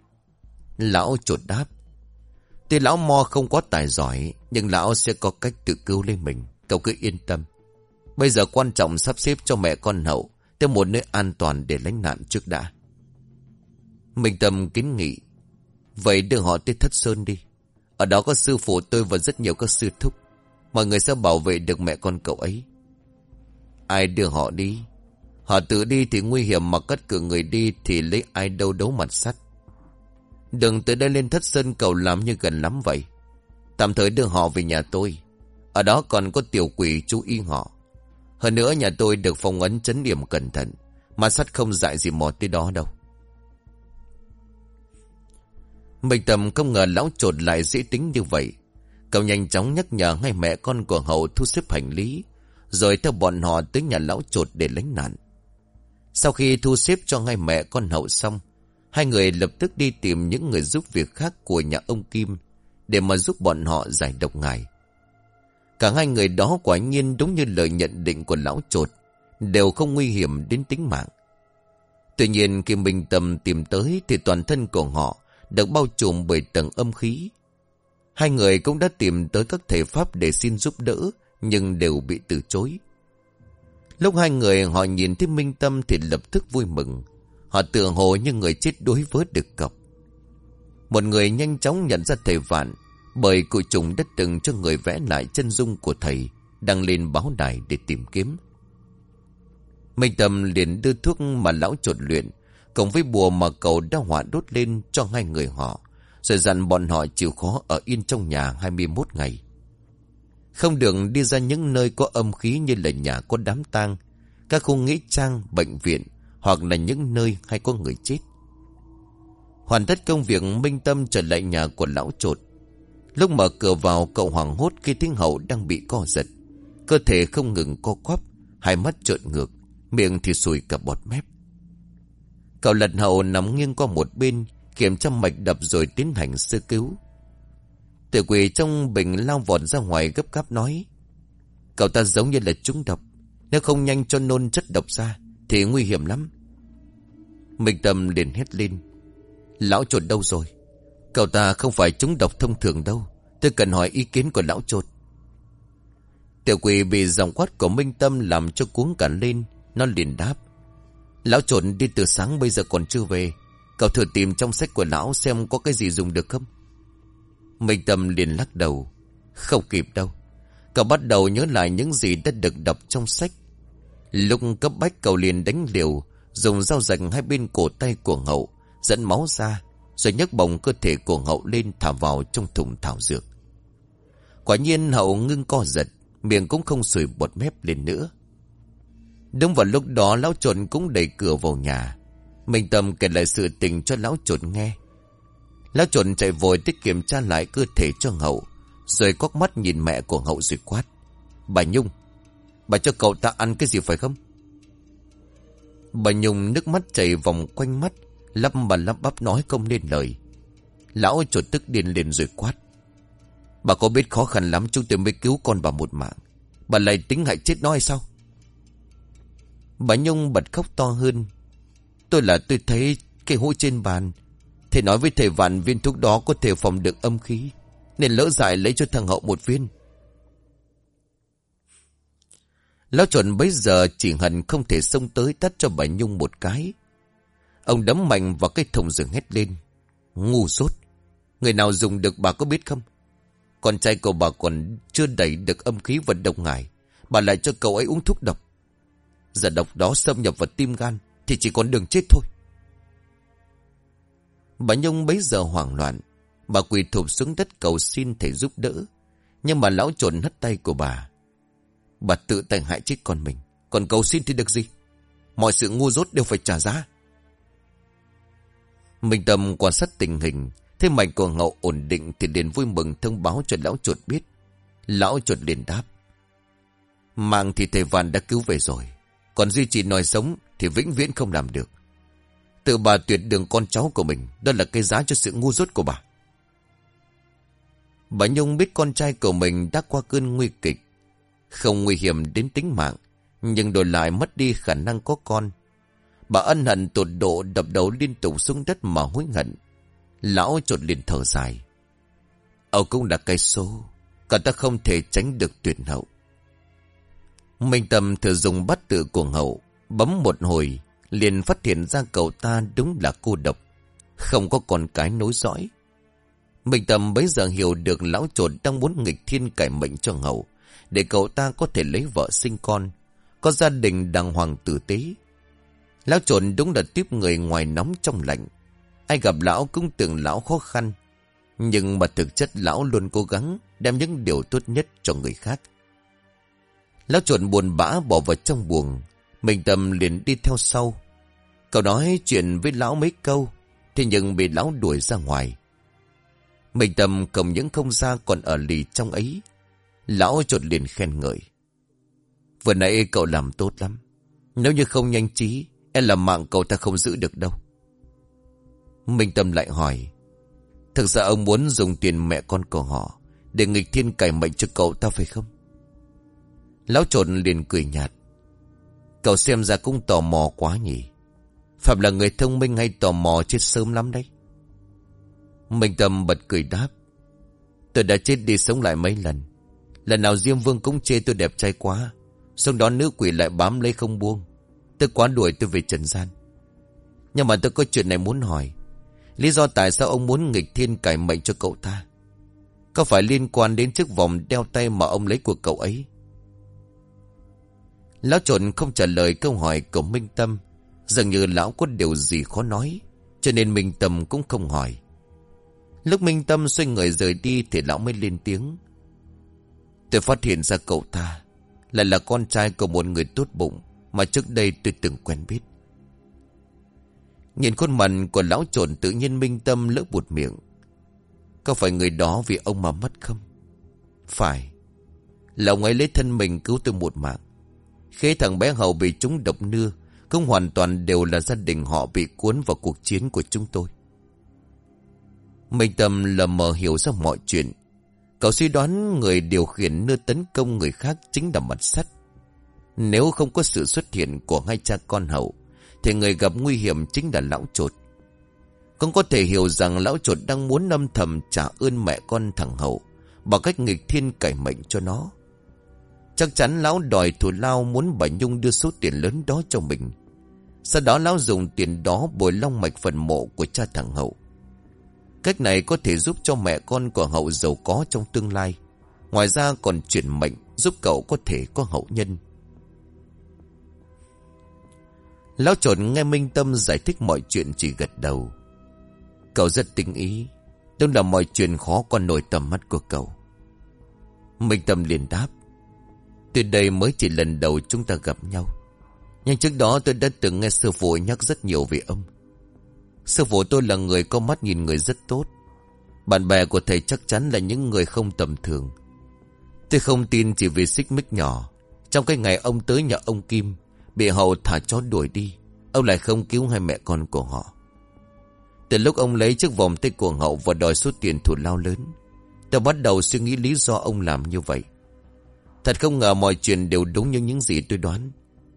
Lão chột đáp, tuy lão Mo không có tài giỏi, nhưng lão sẽ có cách tự cứu lấy mình. Cậu cứ yên tâm. Bây giờ quan trọng sắp xếp cho mẹ con Hậu tới một nơi an toàn để lánh nạn trước đã. Minh Tâm kiến nghị, vậy đưa họ tới Thất Sơn đi. Ở đó có sư phụ tôi và rất nhiều các sư thúc. Mọi người sẽ bảo vệ được mẹ con cậu ấy. Ai đưa họ đi? Họ tự đi thì nguy hiểm, mà cất cử người đi thì lấy ai đâu đấu mặt sắt. Đừng từ đây lên Thất Sơn cậu làm như gần lắm vậy. Tạm thời đưa họ về nhà tôi. Ở đó còn có tiểu quỷ chú ý họ. Hơn nữa nhà tôi được phong ấn trấn điểm cẩn thận, mà sắt không dại gì mò tới đó đâu. Minh Tâm không ngờ lão chột lại dễ tính như vậy. Cậu nhanh chóng nhắc nhở hai mẹ con của Hậu thu xếp hành lý, rồi theo bọn họ tới nhà lão chột để lánh nạn. Sau khi thu xếp cho hai mẹ con Hậu xong, hai người lập tức đi tìm những người giúp việc khác của nhà ông Kim để mà giúp bọn họ giải độc ngải. Cả hai người đó quả nhiên đúng như lời nhận định của lão chột, đều không nguy hiểm đến tính mạng. Tuy nhiên khi Minh Tâm tìm tới thì toàn thân của họ được bao trùm bởi tầng âm khí. Hai người cũng đã tìm tới các thầy pháp để xin giúp đỡ, nhưng đều bị từ chối. Lúc hai người họ nhìn thấy Minh Tâm thì lập tức vui mừng. Họ tựa hồ như người chết đuối vớt được cọc. Một người nhanh chóng nhận ra thầy Vạn, bởi cụ trùng đã từng cho người vẽ lại chân dung của thầy, đăng lên báo đài để tìm kiếm. Minh Tâm liền đưa thuốc mà lão chột luyện cộng với bùa mà cậu đã họa đốt lên cho hai người họ, rồi dặn bọn họ chịu khó ở yên trong nhà hai mươi mốt ngày. Không được đi ra những nơi có âm khí như là nhà có đám tang, các khu nghĩa trang, bệnh viện, hoặc là những nơi hay có người chết. Hoàn tất công việc, Minh Tâm trở lại nhà của lão chột. Lúc mở cửa vào, cậu hoảng hốt khi tiếng Hậu đang bị co giật. Cơ thể không ngừng co quắp, hai mắt trợn ngược, miệng thì sùi cả bọt mép. Cậu lật Hậu nằm nghiêng qua một bên, kiểm tra mạch đập rồi tiến hành sơ cứu. Tiểu quỷ trong bình lao vọt ra ngoài gấp gáp nói: "Cậu ta giống như là trúng độc, nếu không nhanh cho nôn chất độc ra thì nguy hiểm lắm." Minh Tâm liền hét lên: "Lão chột đâu rồi? Cậu ta không phải trúng độc thông thường đâu, tôi cần hỏi ý kiến của lão chột." Tiểu quỷ bị giọng quát của Minh Tâm làm cho cuống cả lên. Nó liền đáp: "Lão chột đi từ sáng bây giờ còn chưa về. Cậu thử tìm trong sách của lão xem có cái gì dùng được không?" Minh Tâm liền lắc đầu: "Không kịp đâu." Cậu bắt đầu nhớ lại những gì đã được đọc trong sách. Lúc cấp bách cậu liền đánh liều, dùng dao rạch hai bên cổ tay của Hậu, dẫn máu ra, rồi nhấc bồng cơ thể của Hậu lên thả vào trong thùng thảo dược. Quả nhiên Hậu ngưng co giật, miệng cũng không sùi bọt mép lên nữa. Đúng vào lúc đó lão chột cũng đẩy cửa vào nhà. Minh Tâm kể lại sự tình cho lão chột nghe. Lão chột chạy vội tới kiểm tra lại cơ thể cho Hậu, rồi quắc mắt nhìn mẹ của Hậu rồi quát: "Bà Nhung, bà cho cậu ta ăn cái gì phải không?" Bà Nhung nước mắt chảy vòng quanh mắt, lắp bà lắp bắp nói không nên lời. Lão chột tức điên lên rồi quát: "Bà có biết khó khăn lắm chúng tôi mới cứu con bà một mạng, bà lại tính hại chết nó hay sao?" Bà Nhung bật khóc to hơn: "Tôi là tôi thấy cái hũ trên bàn, thầy nói với thầy Vạn viên thuốc đó có thể phòng được âm khí, nên lỡ dại lấy cho thằng Hậu một viên." Lão chuẩn bấy giờ chỉ hận không thể xông tới tát cho bà Nhung một cái. Ông đấm mạnh vào cái thùng giường hét lên: "Ngu dốt! Người nào dùng được bà có biết không? Con trai của bà còn chưa đẩy được âm khí và độc ngải, bà lại cho cậu ấy uống thuốc độc. Giờ độc đó xâm nhập vào tim gan thì chỉ còn đường chết thôi." Bà Nhung bấy giờ hoảng loạn. Bà quỳ thụp xuống đất cầu xin thầy giúp đỡ, nhưng mà lão trồn hất tay của bà: "Bà tự tay hại chết con mình, còn cầu xin thì được gì? Mọi sự ngu dốt đều phải trả giá." Minh Tâm quan sát tình hình, thấy mạch của Hậu ổn định thì liền vui mừng thông báo cho lão chuột biết. Lão chuột liền đáp: "Mạng thì thầy Vạn đã cứu về rồi, còn duy trì nòi sống thì vĩnh viễn không làm được. Tự bà tuyệt đường con cháu của mình, đó là cái giá cho sự ngu dốt của bà." Bà Nhung biết con trai của mình đã qua cơn nguy kịch, không nguy hiểm đến tính mạng, nhưng đổi lại mất đi khả năng có con. Bà ân hận tột độ, đập đầu liên tục xuống đất mà hối hận. Lão chột liền thở dài: "Âu cũng là cái số, cả ta không thể tránh được tuyệt Hậu." Minh Tâm thử dùng bát tự của Hậu, bấm một hồi, liền phát hiện ra cậu ta đúng là cô độc, không có con cái nối dõi. Minh Tâm bấy giờ hiểu được lão chột đang muốn nghịch thiên cải mệnh cho Hậu, để cậu ta có thể lấy vợ sinh con, có gia đình đàng hoàng tử tế. Lão chột đúng là tiếp người ngoài nóng trong lạnh. Ai gặp lão cũng tưởng lão khó khăn, nhưng mà thực chất lão luôn cố gắng đem những điều tốt nhất cho người khác. Lão chột buồn bã bỏ vào trong buồng. Minh Tâm liền đi theo sau. Cậu nói chuyện với lão mấy câu, thế nhưng bị lão đuổi ra ngoài. Minh Tâm không những không ra còn ở lì trong ấy. Lão Chột liền khen ngợi. Vừa nãy cậu làm tốt lắm. Nếu như không nhanh trí, em làm mạng cậu ta không giữ được đâu. Minh Tâm lại hỏi. Thực ra ông muốn dùng tiền mẹ con của họ để nghịch thiên cải mệnh cho cậu ta phải không? Lão Chột liền cười nhạt. Cậu xem ra cũng tò mò quá nhỉ. Phạm là người thông minh hay tò mò chết sớm lắm đấy. Minh Tâm bật cười đáp. Tôi đã chết đi sống lại mấy lần. Lần nào Diêm Vương cũng chê tôi đẹp trai quá. Sau đó nữ quỷ lại bám lấy không buông. Tôi quá đuổi tôi về trần gian. Nhưng mà tôi có chuyện này muốn hỏi. Lý do tại sao ông muốn nghịch thiên cải mệnh cho cậu ta? Có phải liên quan đến chiếc vòng đeo tay mà ông lấy của cậu ấy? Lão Chột không trả lời câu hỏi của Minh Tâm. Dường như lão có điều gì khó nói, cho nên Minh Tâm cũng không hỏi. Lúc Minh Tâm xoay người rời đi thì lão mới lên tiếng. Tôi phát hiện ra cậu ta lại là con trai của một người tốt bụng mà trước đây tôi từng quen biết. Nhìn khuôn mặt của lão Chột, tự nhiên Minh Tâm lỡ buột miệng. Có phải người đó vì ông mà mất không? Phải. Là ông ấy lấy thân mình cứu tôi một mạng. Khi thằng bé Hầu bị trúng độc nưa, không hoàn toàn đều là gia đình họ bị cuốn vào cuộc chiến của chúng tôi. Minh Tâm lờ mờ hiểu ra mọi chuyện. Cậu suy đoán người điều khiển nưa tấn công người khác chính là Mặt Sắt. Nếu không có sự xuất hiện của hai cha con Hậu, thì người gặp nguy hiểm chính là lão Chột. Cũng có thể hiểu rằng lão Chột đang muốn âm thầm trả ơn mẹ con thằng Hậu bằng cách nghịch thiên cải mệnh cho nó. Chắc chắn lão đòi thù lao muốn bà Nhung đưa số tiền lớn đó cho mình. Sau đó lão dùng tiền đó bồi long mạch phần mộ của cha thằng Hậu. Cách này có thể giúp cho mẹ con của Hậu giàu có trong tương lai. Ngoài ra còn chuyển mệnh giúp cậu có thể có hậu nhân. Lão Chột nghe Minh Tâm giải thích mọi chuyện chỉ gật đầu. Cậu rất tinh ý. Đúng là mọi chuyện khó qua nổi tầm mắt của cậu. Minh Tâm liền đáp. Từ đây mới chỉ lần đầu chúng ta gặp nhau. Nhưng trước đó tôi đã từng nghe sư phụ nhắc rất nhiều về ông. Sư phụ tôi là người có mắt nhìn người rất tốt. Bạn bè của thầy chắc chắn là những người không tầm thường. Tôi không tin chỉ vì xích mích nhỏ. Trong cái ngày ông tới nhà ông Kim, bị Hậu thả chó đuổi đi, ông lại không cứu hai mẹ con của họ. Từ lúc ông lấy chiếc vòng tay của Hậu và đòi số tiền thù lao lớn, tôi bắt đầu suy nghĩ lý do ông làm như vậy. Thật không ngờ mọi chuyện đều đúng như những gì tôi đoán.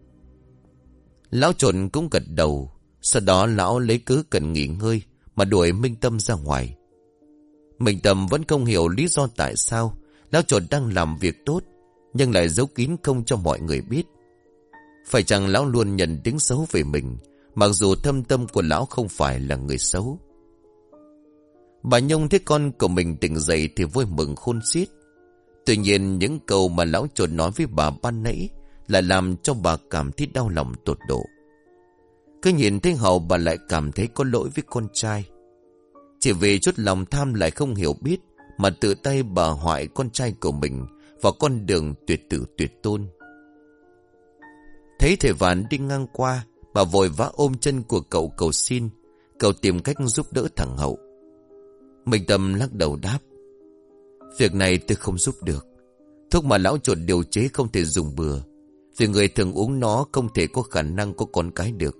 Lão Chột cũng gật đầu. Sau đó lão lấy cớ cần nghỉ ngơi mà đuổi Minh Tâm ra ngoài. Minh Tâm vẫn không hiểu lý do tại sao lão Chột đang làm việc tốt nhưng lại giấu kín không cho mọi người biết. Phải chăng lão luôn nhận tiếng xấu về mình, mặc dù thâm tâm của lão không phải là người xấu. Bà Nhung thấy con của mình tỉnh dậy thì vui mừng khôn xiết. Tuy nhiên những câu mà lão Chột nói với bà ban nãy lại làm cho bà cảm thấy đau lòng tột độ. Cứ nhìn thấy Hậu bà lại cảm thấy có lỗi với con trai. Chỉ vì chút lòng tham lại không hiểu biết mà tự tay bà hoại con trai của mình vào con đường tuyệt tử tuyệt tôn. Thấy thầy Vạn đi ngang qua, bà vội vã ôm chân của cậu cầu xin, cậu tìm cách giúp đỡ thằng Hậu. Minh Tâm lắc đầu đáp. Việc này tôi không giúp được. Thuốc mà lão Chột điều chế không thể dùng bừa, vì người thường uống nó không thể có khả năng có con cái được.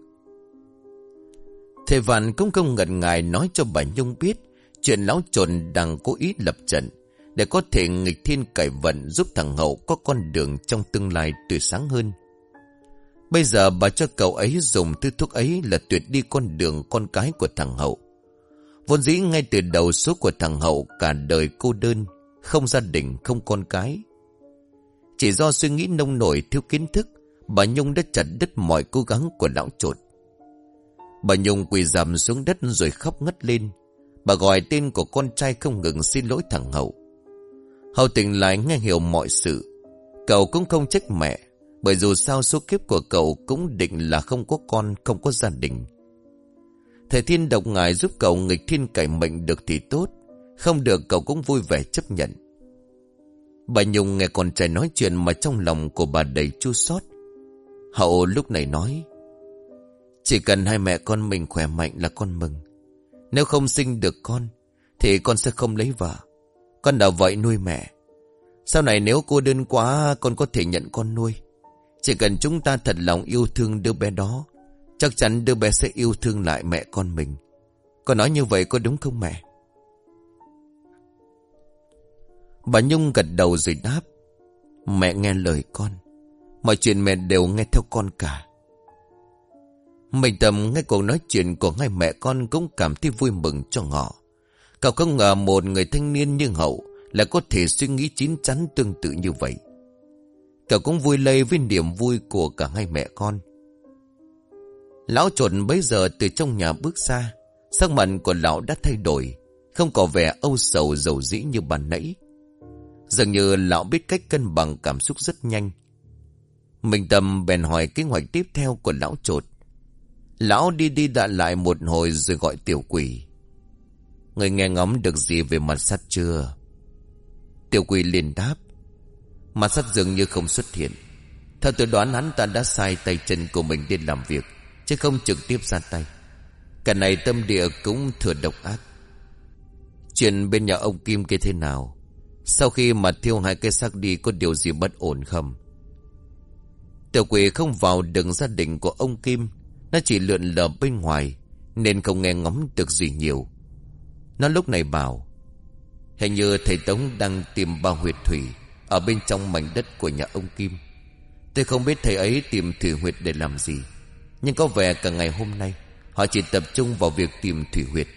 Thầy Vạn cũng không ngần ngại nói cho bà Nhung biết chuyện lão Chột đang cố ý lập trận để có thể nghịch thiên cải vận, giúp thằng Hậu có con đường trong tương lai tươi sáng hơn. Bây giờ bà cho cậu ấy dùng thứ thuốc ấy là tuyệt đi con đường con cái của thằng Hậu. Vốn dĩ ngay từ đầu số của thằng Hậu cả đời cô đơn, không gia đình, không con cái. Chỉ do suy nghĩ nông nổi thiếu kiến thức, bà Nhung đã chặt đứt mọi cố gắng của lão Chột. Bà Nhung quỳ rằm xuống đất rồi khóc ngất lên. Bà gọi tên của con trai không ngừng xin lỗi thằng Hậu. Hậu tỉnh lại nghe hiểu mọi sự. Cậu cũng không trách mẹ, bởi dù sao số kiếp của cậu cũng định là không có con, không có gia đình. Thầy Thiên Độc ngài giúp cậu nghịch thiên cải mệnh được thì tốt, không được cậu cũng vui vẻ chấp nhận. Bà Nhung nghe con trai nói chuyện mà trong lòng của bà đầy chua xót. Hậu lúc này nói, chỉ cần hai mẹ con mình khỏe mạnh là con mừng. Nếu không sinh được con thì con sẽ không lấy vợ. Con đã vậy nuôi mẹ. Sau này nếu cô đơn quá, con có thể nhận con nuôi. Chỉ cần chúng ta thật lòng yêu thương đứa bé đó, chắc chắn đứa bé sẽ yêu thương lại mẹ con mình. Con nói như vậy có đúng không mẹ? Bà Nhung gật đầu rồi đáp. Mẹ nghe lời con. Mọi chuyện mẹ đều nghe theo con cả. Mình Tâm nghe cuộc nói chuyện của hai mẹ con cũng cảm thấy vui mừng cho họ. Cậu không ngờ một người thanh niên như Hậu lại có thể suy nghĩ chín chắn tương tự như vậy. Cậu cũng vui lây với niềm vui của cả hai mẹ con. Lão Chột bấy giờ từ trong nhà bước ra. Sắc mặt của lão đã thay đổi, không có vẻ âu sầu dầu dĩ như ban nãy. Dường như lão biết cách cân bằng cảm xúc rất nhanh. Mình Tâm bèn hỏi kế hoạch tiếp theo của lão Chột. Lão đi đi lại lại một hồi rồi gọi Tiểu Quỷ. Người nghe ngóng được gì về mặt sắt chưa? Tiểu Quỷ liền đáp. Mặt sắt dường như không xuất hiện. Theo tôi đoán hắn ta đã sai tay chân của mình đi làm việc, chứ không trực tiếp ra tay. Cả này tâm địa cũng thừa độc ác. Chuyện bên nhà ông Kim kia thế nào? Sau khi mà thiêu hai cái xác đi có điều gì bất ổn không? Tiểu Quỷ không vào được gia đình của ông Kim. Nó chỉ lượn lờ bên ngoài nên không nghe ngóng được gì nhiều. Nó lúc này bảo, hình như thầy Tống đang tìm bao huyệt thủy ở bên trong mảnh đất của nhà ông Kim. Tôi không biết thầy ấy tìm thủy huyệt để làm gì, nhưng có vẻ cả ngày hôm nay họ chỉ tập trung vào việc tìm thủy huyệt.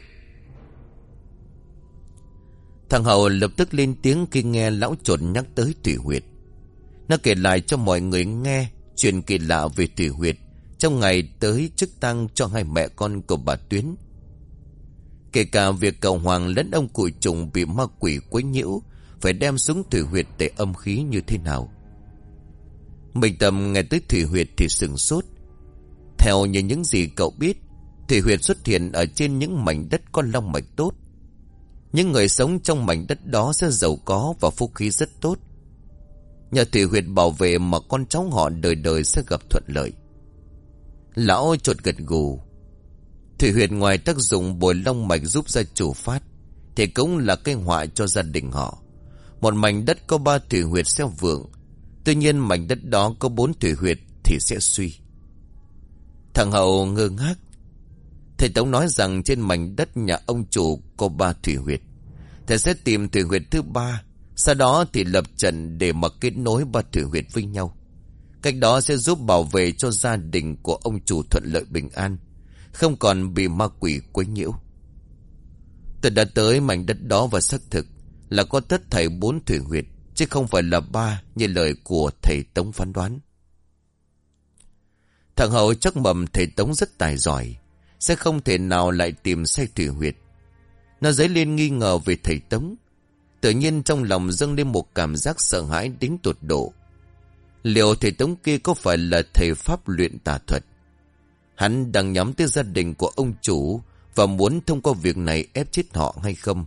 Thằng Hậu lập tức lên tiếng khi nghe lão Chột nhắc tới thủy huyệt. Nó kể lại cho mọi người nghe chuyện kỳ lạ về thủy huyệt trong ngày tới chức tang cho hai mẹ con của bà Tuyến. Kể cả việc cậu Hoàng lẫn ông Cụ Trùng bị ma quỷ quấy nhiễu phải đem xuống thủy huyệt để âm khí như thế nào. Mình Tâm nghe tới thủy huyệt thì sửng sốt. Theo như những gì cậu biết, thủy huyệt xuất hiện ở trên những mảnh đất có long mạch tốt. Những người sống trong mảnh đất đó sẽ giàu có và phúc khí rất tốt. Nhờ thủy huyệt bảo vệ mà con cháu họ đời đời sẽ gặp thuận lợi. Lão Chột gật gù. Thủy huyệt ngoài tác dụng bồi long mạch giúp gia chủ phát, thì cũng là cái họa cho gia đình họ. Một mảnh đất có ba thủy huyệt sẽ vượng, tuy nhiên mảnh đất đó có bốn thủy huyệt thì sẽ suy. Thằng Hậu ngơ ngác. Thầy Tống nói rằng trên mảnh đất nhà ông chủ có ba thủy huyệt. Thầy sẽ tìm thủy huyệt thứ ba, sau đó thì lập trận để mà kết nối ba thủy huyệt với nhau. Cách đó sẽ giúp bảo vệ cho gia đình của ông chủ thuận lợi bình an, không còn bị ma quỷ quấy nhiễu. Tôi đã tới mảnh đất đó và xác thực là có tất thảy bốn thủy huyệt, chứ không phải là ba như lời của thầy Tống phán đoán. Thằng Hậu chắc mầm thầy Tống rất tài giỏi, sẽ không thể nào lại tìm sai thủy huyệt. Nó dấy lên nghi ngờ về thầy Tống. Tự nhiên trong lòng dâng lên một cảm giác sợ hãi đến tột độ. Liệu thầy Tống kia có phải là thầy pháp luyện tà thuật? Hắn đang nhắm tới gia đình của ông chủ và muốn thông qua việc này ép chết họ hay không?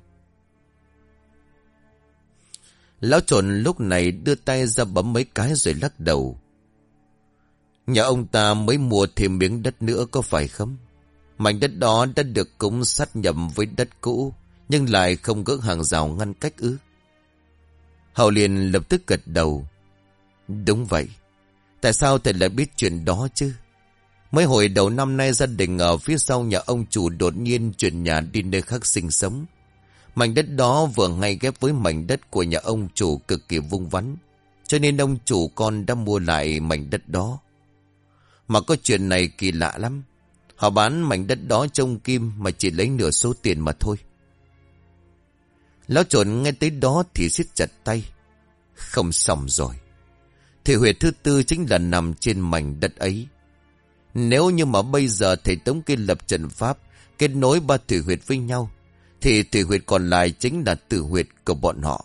Lão Chột lúc này đưa tay ra bấm mấy cái rồi lắc đầu. Nhà ông ta mới mua thêm miếng đất nữa có phải không? Mảnh đất đó đã được cúng sát nhập với đất cũ, nhưng lại không gỡ hàng rào ngăn cách ư? Hậu liền lập tức gật đầu. Đúng vậy. Tại sao thầy lại biết chuyện đó chứ? Mấy hồi đầu năm nay gia đình ở phía sau nhà ông chủ đột nhiên chuyển nhà đi nơi khác sinh sống. Mảnh đất đó vừa ngay ghép với mảnh đất của nhà ông chủ cực kỳ vung vắn, cho nên ông chủ con đã mua lại mảnh đất đó. Mà có chuyện này kỳ lạ lắm. Họ bán mảnh đất đó cho ông Kim mà chỉ lấy nửa số tiền mà thôi. Lão Chột nghe tới đó thì siết chặt tay. Không xong rồi. Thủy huyệt thứ tư chính là nằm trên mảnh đất ấy. Nếu như mà bây giờ thầy Tống kia lập trận pháp kết nối ba thủy huyệt với nhau, thì thủy huyệt còn lại chính là tử huyệt của bọn họ.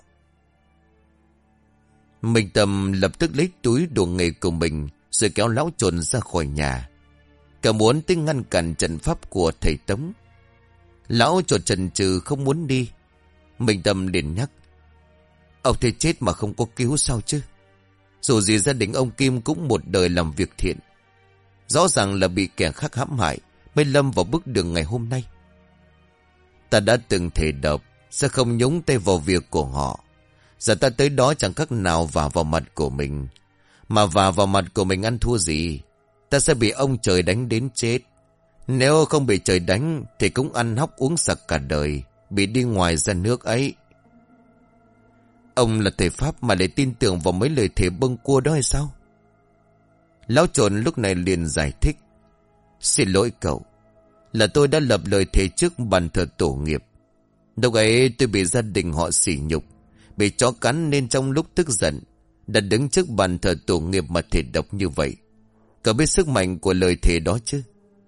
Minh Tâm lập tức lấy túi đồ nghề của mình rồi kéo lão Chột ra khỏi nhà. Cả muốn tính ngăn cản trận pháp của thầy Tống. Lão Chột chần chừ không muốn đi. Minh Tâm liền nhắc. Ông thầy chết mà không có cứu sao chứ? Dù gì gia đình ông Kim cũng một đời làm việc thiện. Rõ ràng là bị kẻ khác hãm hại mới lâm vào bước đường ngày hôm nay. Ta đã từng thề độc sẽ không nhúng tay vào việc của họ. Giờ ta tới đó chẳng khác nào vả vào mặt của mình. Mà vả vào mặt của mình ăn thua gì? Ta sẽ bị ông trời đánh đến chết. Nếu không bị trời đánh thì cũng ăn hóc uống sặc cả đời, bị đi ngoài ra nước ấy. Ông là thầy Pháp mà lại tin tưởng vào mấy lời thề bâng cua đó hay sao? Lão trồn lúc này liền giải thích. Xin lỗi cậu, là tôi đã lập lời thề trước bàn thờ tổ nghiệp. Lúc ấy tôi bị gia đình họ sỉ nhục, bị chó cắn nên trong lúc tức giận đã đứng trước bàn thờ tổ nghiệp mà thề độc như vậy. Cậu biết sức mạnh của lời thề đó chứ?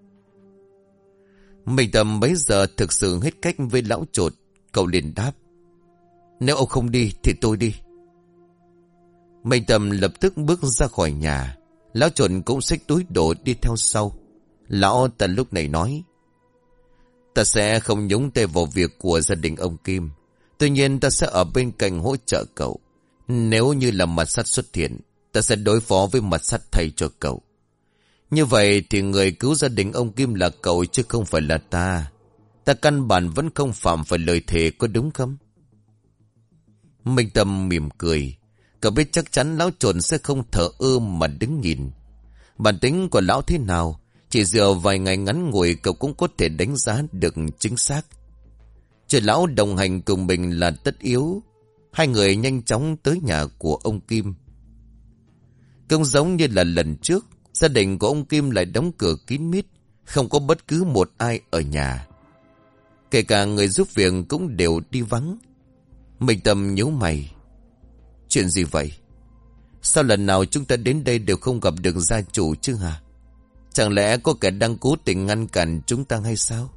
Mình Tâm bấy giờ thực sự hết cách với lão trột. Cậu liền đáp. Nếu ông không đi thì tôi đi. Mình Tâm lập tức bước ra khỏi nhà. Lão trột cũng xách túi đồ đi theo sau. Lão ta lúc này nói. Ta sẽ không nhúng tay vào việc của gia đình ông Kim. Tuy nhiên ta sẽ ở bên cạnh hỗ trợ cậu. Nếu như là mặt sắt xuất hiện, ta sẽ đối phó với mặt sắt thay cho cậu. Như vậy thì người cứu gia đình ông Kim là cậu chứ không phải là ta. Ta căn bản vẫn không phạm phải lời thề, có đúng không? Minh Tâm mỉm cười. Cậu biết chắc chắn lão trồn sẽ không thở ơ mà đứng nhìn. Bản tính của lão thế nào, chỉ dựa vài ngày ngắn ngủi cậu cũng có thể đánh giá được chính xác. Chuyện lão đồng hành cùng mình là tất yếu. Hai người nhanh chóng tới nhà của ông Kim. Cũng giống như là lần trước, gia đình của ông Kim lại đóng cửa kín mít, không có bất cứ một ai ở nhà. Kể cả người giúp việc cũng đều đi vắng. Minh Tâm nhíu mày. Chuyện gì vậy? Sao lần nào chúng ta đến đây đều không gặp được gia chủ chứ hả? Chẳng lẽ có kẻ đang cố tình ngăn cản chúng ta hay sao?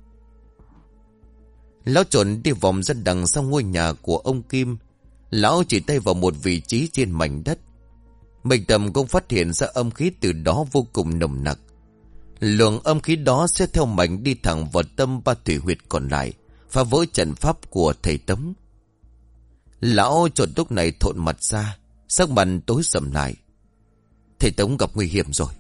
Lão trồn đi vòng ra đằng sau ngôi nhà của ông Kim. Lão chỉ tay vào một vị trí trên mảnh đất. Minh Tâm cũng phát hiện ra âm khí từ đó vô cùng nồng nặc. Luồng âm khí đó sẽ theo mảnh đi thẳng vào tâm ba thủy huyệt còn lại, phá vỡ trận pháp của thầy Tống. Lão trồn lúc này thộn mặt ra, sắc mặt tối sầm lại. Thầy Tống gặp nguy hiểm rồi.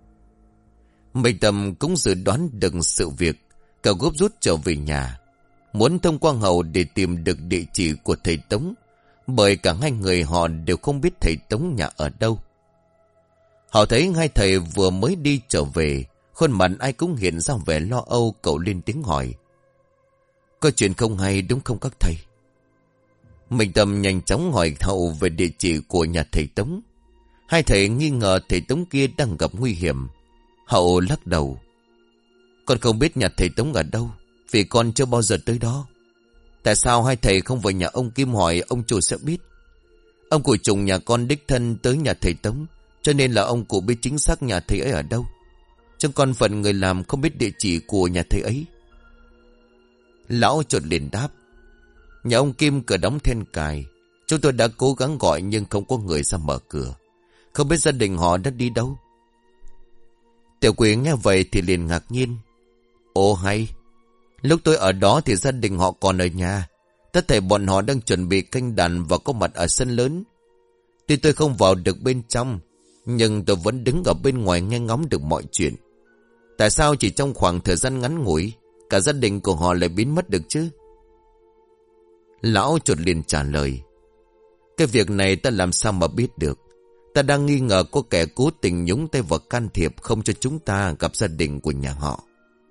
Minh Tâm cũng dự đoán được sự việc, cậu gấp rút trở về nhà, muốn thông qua hầu để tìm được địa chỉ của thầy Tống, bởi cả hai người họ đều không biết thầy Tống nhà ở đâu. Họ thấy hai thầy vừa mới đi trở về, khuôn mặt ai cũng hiện ra vẻ lo âu. Cậu lên tiếng hỏi. Có chuyện không hay đúng không các thầy? Minh Tâm nhanh chóng hỏi hậu về địa chỉ của nhà thầy Tống. Hai thầy nghi ngờ thầy Tống kia đang gặp nguy hiểm. Hậu lắc đầu. Con không biết nhà thầy Tống ở đâu, vì con chưa bao giờ tới đó. Tại sao hai thầy không vào nhà ông Kim hỏi, ông chủ sẽ biết. Ông cụ trùng nhà con đích thân tới nhà thầy Tống, cho nên là ông cụ biết chính xác nhà thầy ấy ở đâu. Trong con phận người làm không biết địa chỉ của nhà thầy ấy. Lão chợt liền đáp. Nhà ông Kim cửa đóng then cài. Chúng tôi đã cố gắng gọi nhưng không có người ra mở cửa. Không biết gia đình họ đã đi đâu. Tiểu Quỷ nghe vậy thì liền ngạc nhiên. Ồ hay, lúc tôi ở đó thì gia đình họ còn ở nhà. Tất thảy bọn họ đang chuẩn bị canh đàn và có mặt ở sân lớn. Tuy tôi không vào được bên trong, nhưng tôi vẫn đứng ở bên ngoài nghe ngóng được mọi chuyện. Tại sao chỉ trong khoảng thời gian ngắn ngủi cả gia đình của họ lại biến mất được chứ? Lão chuột liền trả lời. Cái việc này ta làm sao mà biết được. Ta đang nghi ngờ có kẻ cố tình nhúng tay vào can thiệp, không cho chúng ta gặp gia đình của nhà họ.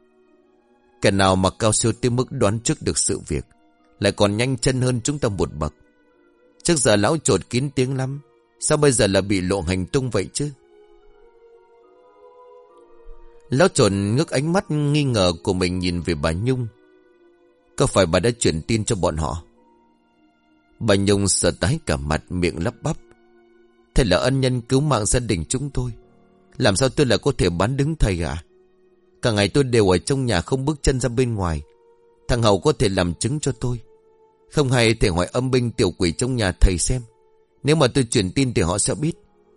Kẻ nào mà cao siêu tới mức đoán trước được sự việc, lại còn nhanh chân hơn chúng ta một bậc. Trước giờ lão chuột kín tiếng lắm, sao bây giờ là bị lộ hành tung vậy chứ? Lão chuột ngước ánh mắt nghi ngờ của mình nhìn về bà Nhung. Có phải bà đã truyền tin cho bọn họ? Bà Nhung sợ tái cả mặt, miệng lắp bắp. Thầy là ân nhân cứu mạng gia đình chúng tôi, làm sao tôi lại có thể bán đứng thầy à? Cả ngày tôi đều ở trong nhà không bước chân ra bên ngoài. Thằng Hậu có thể làm chứng cho tôi. Không hay thầy hỏi âm binh tiểu quỷ trong nhà thầy xem. Nếu mà tôi truyền tin thì họ sẽ biết.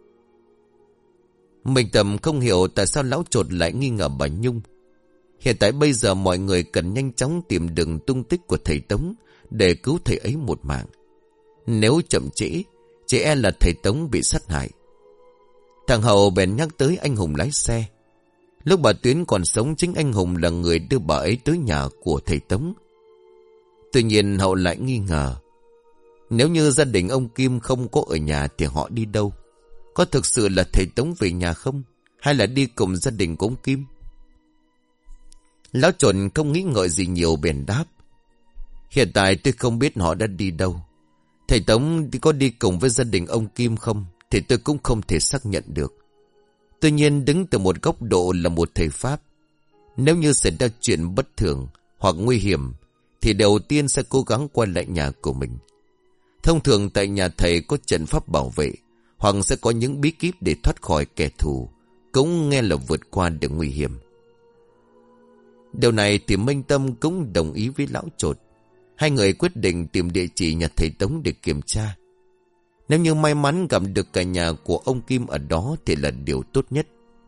Mình Tâm không hiểu tại sao lão trột lại nghi ngờ bà Nhung. Hiện tại bây giờ mọi người cần nhanh chóng tìm đường tung tích của thầy Tống để cứu thầy ấy một mạng. Nếu chậm trễ, chỉ e là thầy Tống bị sát hại. Thằng Hậu bèn nhắc tới anh Hùng lái xe. Lúc bà Tuyến còn sống, chính anh Hùng là người đưa bà ấy tới nhà của thầy Tống. Tuy nhiên Hậu lại nghi ngờ. Nếu như gia đình ông Kim không có ở nhà thì họ đi đâu? Có thực sự là thầy Tống về nhà không? Hay là đi cùng gia đình của ông Kim? Lão Trộn không nghĩ ngợi gì nhiều bèn đáp. Hiện tại tôi không biết họ đã đi đâu. Thầy Tống có đi cùng với gia đình ông Kim không thì tôi cũng không thể xác nhận được. Tuy nhiên đứng từ một góc độ là một thầy Pháp, nếu như xảy ra chuyện bất thường hoặc nguy hiểm thì đầu tiên sẽ cố gắng quay lại nhà của mình. Thông thường tại nhà thầy có trận pháp bảo vệ, hoặc sẽ có những bí kíp để thoát khỏi kẻ thù, cũng nghe là vượt qua được nguy hiểm. Điều này thì Minh Tâm cũng đồng ý với lão Chột. Hai người quyết định tìm địa chỉ nhà thầy Tống để kiểm tra. Nếu như may mắn gặp được cả nhà của ông Kim ở đó thì là điều tốt nhất.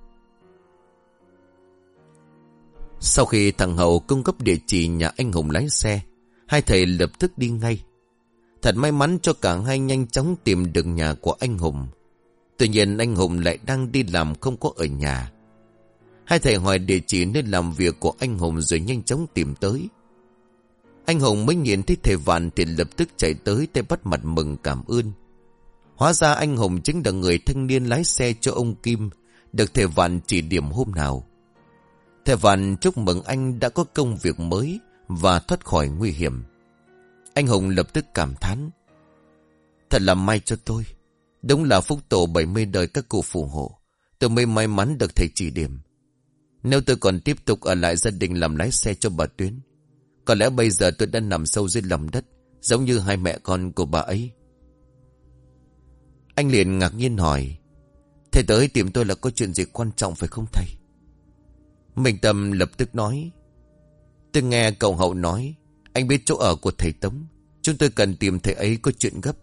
Sau khi thằng Hậu cung cấp địa chỉ nhà anh Hùng lái xe, hai thầy lập tức đi ngay. Thật may mắn cho cả hai nhanh chóng tìm được nhà của anh Hùng. Tuy nhiên anh Hùng lại đang đi làm không có ở nhà. Hai thầy hỏi địa chỉ nơi làm việc của anh Hùng rồi nhanh chóng tìm tới. Anh Hùng mới nhìn thấy thầy Vạn thì lập tức chạy tới tay bắt mặt mừng cảm ơn. Hóa ra anh Hùng chính là người thanh niên lái xe cho ông Kim, được thầy Vạn chỉ điểm hôm nào. Thầy Vạn chúc mừng anh đã có công việc mới và thoát khỏi nguy hiểm. Anh Hùng lập tức cảm thán. Thật là may cho tôi. Đúng là phúc tổ bảy mươi đời các cụ phù hộ. Tôi mới may mắn được thầy chỉ điểm. Nếu tôi còn tiếp tục ở lại gia đình làm lái xe cho bà Tuyến, có lẽ bây giờ tôi đã nằm sâu dưới lòng đất, giống như hai mẹ con của bà ấy. Anh liền ngạc nhiên hỏi. Thầy tới tìm tôi là có chuyện gì quan trọng phải không thầy? Minh Tâm lập tức nói. Tôi nghe cậu Hậu nói anh biết chỗ ở của thầy Tống. Chúng tôi cần tìm thầy ấy có chuyện gấp.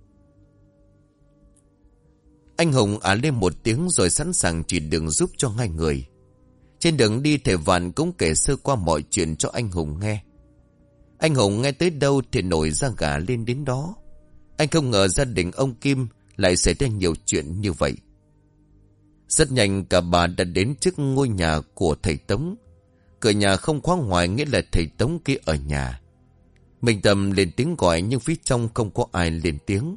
Anh Hùng á lên một tiếng rồi sẵn sàng chỉ đường giúp cho hai người. Trên đường đi thầy Vạn cũng kể sơ qua mọi chuyện cho anh Hùng nghe. Anh Hùng nghe tới đâu thì nổi da gà lên đến đó. Anh không ngờ gia đình ông Kim lại xảy ra nhiều chuyện như vậy. Rất nhanh cả bà đã đến trước ngôi nhà của thầy Tống. Cửa nhà không khóa ngoài nghĩa là thầy Tống kia ở nhà. Minh Tâm lên tiếng gọi nhưng phía trong không có ai lên tiếng.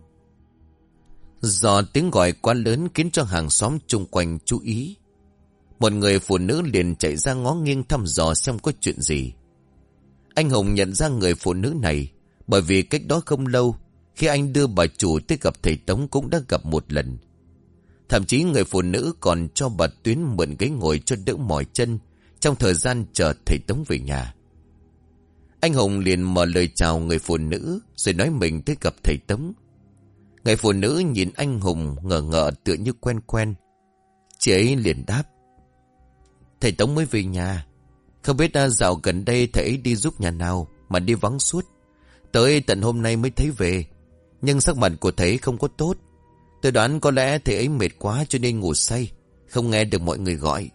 Do tiếng gọi quá lớn khiến cho hàng xóm chung quanh chú ý. Một người phụ nữ liền chạy ra ngó nghiêng thăm dò xem có chuyện gì. Anh Hùng nhận ra người phụ nữ này bởi vì cách đó không lâu, khi anh đưa bà chủ tới gặp thầy Tống cũng đã gặp một lần. Thậm chí người phụ nữ còn cho bà Tuyến mượn ghế ngồi cho đỡ mỏi chân trong thời gian chờ thầy Tống về nhà. Anh Hùng liền mở lời chào người phụ nữ rồi nói mình tới gặp thầy Tống. Người phụ nữ nhìn anh Hùng ngờ ngợ tựa như quen quen. Chị ấy liền đáp. Thầy Tống mới về nhà. Không biết dạo gần đây thầy ấy đi giúp nhà nào mà đi vắng suốt. Tới tận hôm nay mới thấy về. Nhưng sắc mặt của thầy không có tốt. Tôi đoán có lẽ thầy ấy mệt quá cho nên ngủ say, không nghe được mọi người gọi.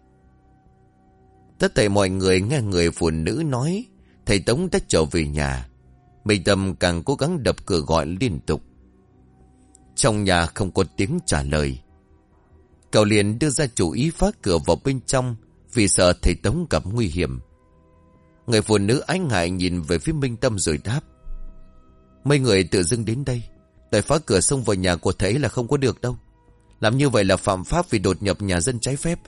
Tất thảy mọi người nghe người phụ nữ nói thầy Tống đã trở về nhà. Minh Tâm càng cố gắng đập cửa gọi liên tục. Trong nhà không có tiếng trả lời. Cậu liền đưa ra chủ ý phá cửa vào bên trong vì sợ thầy Tống gặp nguy hiểm. Người phụ nữ ái ngại nhìn về phía Minh Tâm rồi đáp. Mấy người tự dưng đến đây, để phá cửa xông vào nhà của thầy là không có được đâu. Làm như vậy là phạm pháp vì đột nhập nhà dân trái phép.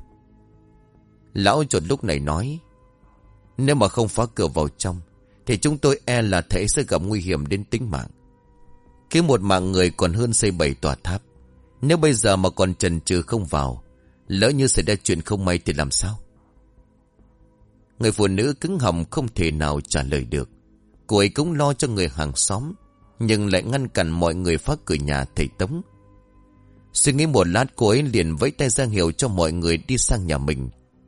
Lão Chột lúc này nói. Nếu mà không phá cửa vào trong thì chúng tôi e là thầy sẽ gặp nguy hiểm đến tính mạng. Cứ một mạng người còn hơn xây bảy tòa tháp. Nếu bây giờ mà còn chần chừ không vào, lỡ như xảy ra chuyện không may thì làm sao? Người phụ nữ cứng họng không thể nào trả lời được. Cô ấy cũng lo cho người hàng xóm, nhưng lại ngăn cản mọi người phá cửa nhà thầy Tống. Suy nghĩ một lát, cô ấy liền vẫy tay ra hiệu cho mọi người đi sang nhà mình.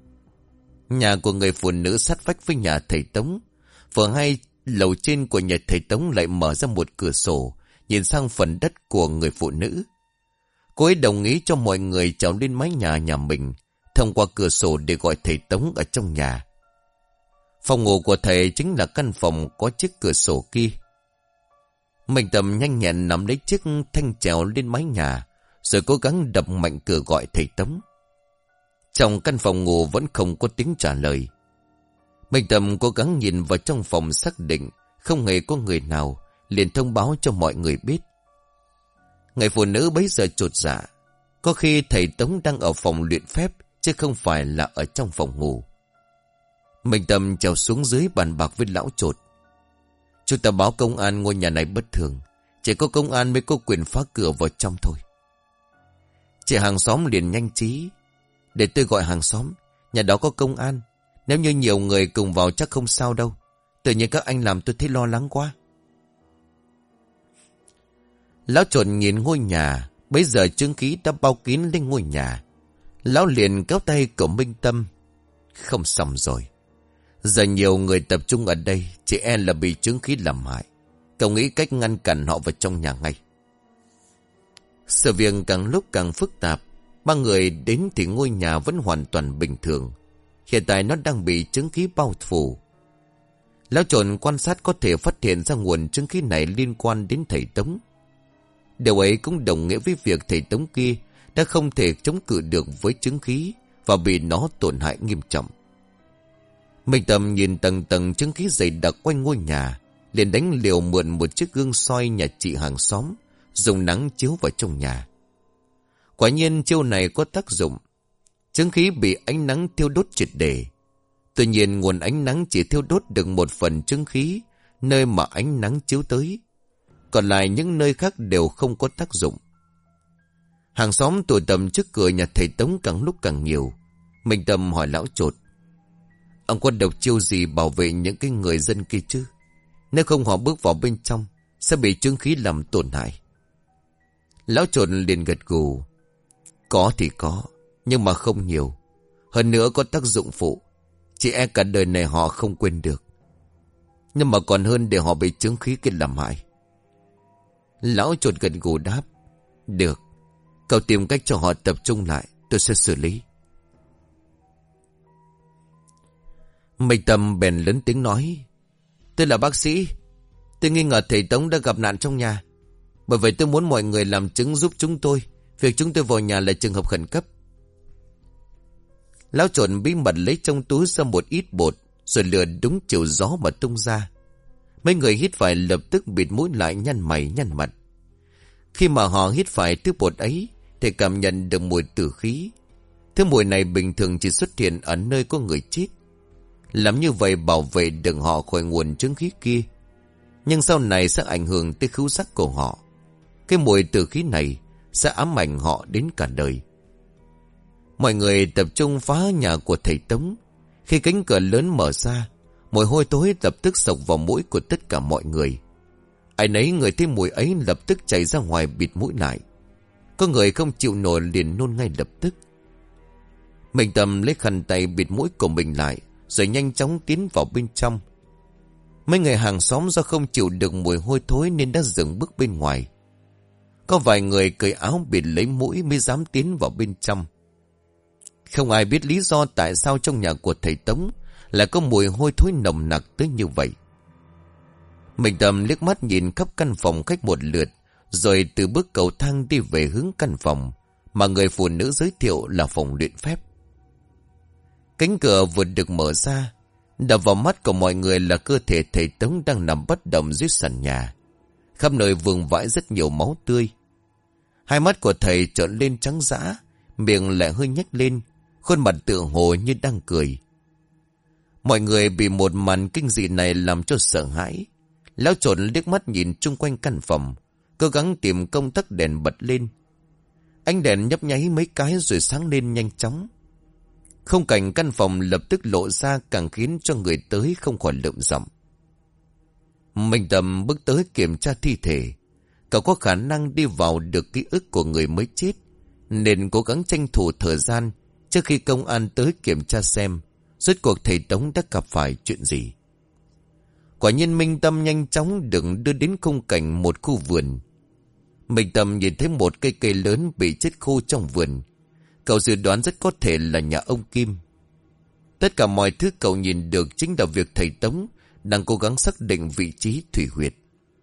Nhà của người phụ nữ sát vách với nhà thầy Tống. Vừa hay lầu trên của nhà thầy Tống lại mở ra một cửa sổ nhìn sang phần đất của người phụ nữ. Cô ấy đồng ý cho mọi người trèo lên mái nhà nhà mình, thông qua cửa sổ để gọi thầy Tống ở trong nhà. Phòng ngủ của thầy chính là căn phòng có chiếc cửa sổ kia. Minh Tâm nhanh nhẹn nắm lấy chiếc thanh trèo lên mái nhà, rồi cố gắng đập mạnh cửa gọi thầy Tống. Trong căn phòng ngủ vẫn không có tiếng trả lời. Minh Tâm cố gắng nhìn vào trong phòng xác định không hề có người nào, liền thông báo cho mọi người biết. Người phụ nữ bấy giờ chột dạ. Có khi thầy Tống đang ở phòng luyện phép, chứ không phải là ở trong phòng ngủ. Minh Tâm trèo xuống dưới bàn bạc với lão Chột. Chúng ta báo công an ngôi nhà này bất thường. Chỉ có công an mới có quyền phá cửa vào trong thôi. Chị hàng xóm liền nhanh trí. Để tôi gọi hàng xóm. Nhà đó có công an. Nếu như nhiều người cùng vào chắc không sao đâu. Tự nhiên các anh làm tôi thấy lo lắng quá. Lão Chột nhìn ngôi nhà. Bây giờ chứng khí đã bao kín lên ngôi nhà. Lão liền kéo tay của Minh Tâm. Không xong rồi. Giờ nhiều người tập trung ở đây, chị e là bị chứng khí làm hại. Cậu nghĩ cách ngăn cản họ vào trong nhà ngay. Sự việc càng lúc càng phức tạp. Ba người đến thì ngôi nhà vẫn hoàn toàn bình thường. Hiện tại nó đang bị chứng khí bao phủ. Lão Chột quan sát có thể phát hiện ra nguồn chứng khí này liên quan đến thầy Tống. Điều ấy cũng đồng nghĩa với việc thầy Tống kia đã không thể chống cự được với chứng khí và bị nó tổn hại nghiêm trọng. Minh Tâm nhìn tầng tầng chứng khí dày đặc quanh ngôi nhà, liền đánh liều mượn một chiếc gương soi nhà chị hàng xóm, dùng nắng chiếu vào trong nhà. Quả nhiên chiêu này có tác dụng. Chứng khí bị ánh nắng thiêu đốt triệt để. Tuy nhiên nguồn ánh nắng chỉ thiêu đốt được một phần chứng khí, nơi mà ánh nắng chiếu tới. Còn lại những nơi khác đều không có tác dụng. Hàng xóm tụ tập trước cửa nhà thầy Tống càng lúc càng nhiều. Minh Tâm hỏi lão Chột. Ông có độc chiêu gì bảo vệ những cái người dân kia chứ? Nếu không họ bước vào bên trong, sẽ bị chứng khí làm tổn hại. Lão Chột liền gật gù. Có thì có, nhưng mà không nhiều. Hơn nữa có tác dụng phụ. Chỉ e cả đời này họ không quên được. Nhưng mà còn hơn để họ bị chứng khí kia làm hại. Lão Chột gật gù đáp. Được, cậu tìm cách cho họ tập trung lại, tôi sẽ xử lý. Minh Tâm bèn lớn tiếng nói. Tôi là bác sĩ. Tôi nghi ngờ thầy Tống đã gặp nạn trong nhà. Bởi vậy tôi muốn mọi người làm chứng giúp chúng tôi. Việc chúng tôi vào nhà là trường hợp khẩn cấp. Lão Chột bí mật lấy trong túi ra một ít bột, rồi lừa đúng chiều gió mà tung ra. Mấy người hít phải lập tức bịt mũi lại, nhăn mày nhăn mặt. Khi mà họ hít phải thứ bột ấy thì cảm nhận được mùi tử khí. Thứ mùi này bình thường chỉ xuất hiện ở nơi có người chết. Làm như vậy bảo vệ được họ khỏi nguồn chứng khí kia. Nhưng sau này sẽ ảnh hưởng tới khứu giác của họ. Cái mùi tử khí này sẽ ám ảnh họ đến cả đời. Mọi người tập trung phá nhà của thầy Tống. Khi cánh cửa lớn mở ra, mùi hôi thối lập tức xộc vào mũi của tất cả mọi người. Ai nấy người thấy mùi ấy lập tức chạy ra ngoài bịt mũi lại. Có người không chịu nổi liền nôn ngay lập tức. Minh Tâm lấy khăn tay bịt mũi của mình lại, rồi nhanh chóng tiến vào bên trong. Mấy người hàng xóm do không chịu được mùi hôi thối nên đã dừng bước bên ngoài. Có vài người cởi áo bịt lấy mũi mới dám tiến vào bên trong. Không ai biết lý do tại sao trong nhà của thầy Tống lại có mùi hôi thối nồng nặc tới như vậy. Minh Tâm liếc mắt nhìn khắp căn phòng khách một lượt, rồi từ bước cầu thang đi về hướng căn phòng mà người phụ nữ giới thiệu là phòng luyện phép. Cánh cửa vừa được mở ra, đập vào mắt của mọi người là cơ thể thầy Tống đang nằm bất động dưới sàn nhà. Khắp nơi vương vãi rất nhiều máu tươi. Hai mắt của thầy trợn lên trắng dã, miệng lại hơi nhếch lên, khuôn mặt tựa hồ như đang cười. Mọi người bị một màn kinh dị này làm cho sợ hãi. Lão Chột liếc mắt nhìn chung quanh căn phòng, cố gắng tìm công tắc đèn bật lên. Ánh đèn nhấp nháy mấy cái rồi sáng lên nhanh chóng. Khung cảnh căn phòng lập tức lộ ra càng khiến cho người tới không khỏi lượm giọng. Minh Tâm bước tới kiểm tra thi thể. Cậu có khả năng đi vào được ký ức của người mới chết, nên cố gắng tranh thủ thời gian trước khi công an tới kiểm tra xem rốt cuộc thầy Tống đã gặp phải chuyện gì. Quả nhiên Minh Tâm nhanh chóng được đưa đến khung cảnh một khu vườn. Minh Tâm nhìn thấy một cây cây lớn bị chết khô trong vườn. Cậu dự đoán rất có thể là nhà ông Kim. Tất cả mọi thứ cậu nhìn được chính là việc thầy Tống đang cố gắng xác định vị trí thủy huyệt.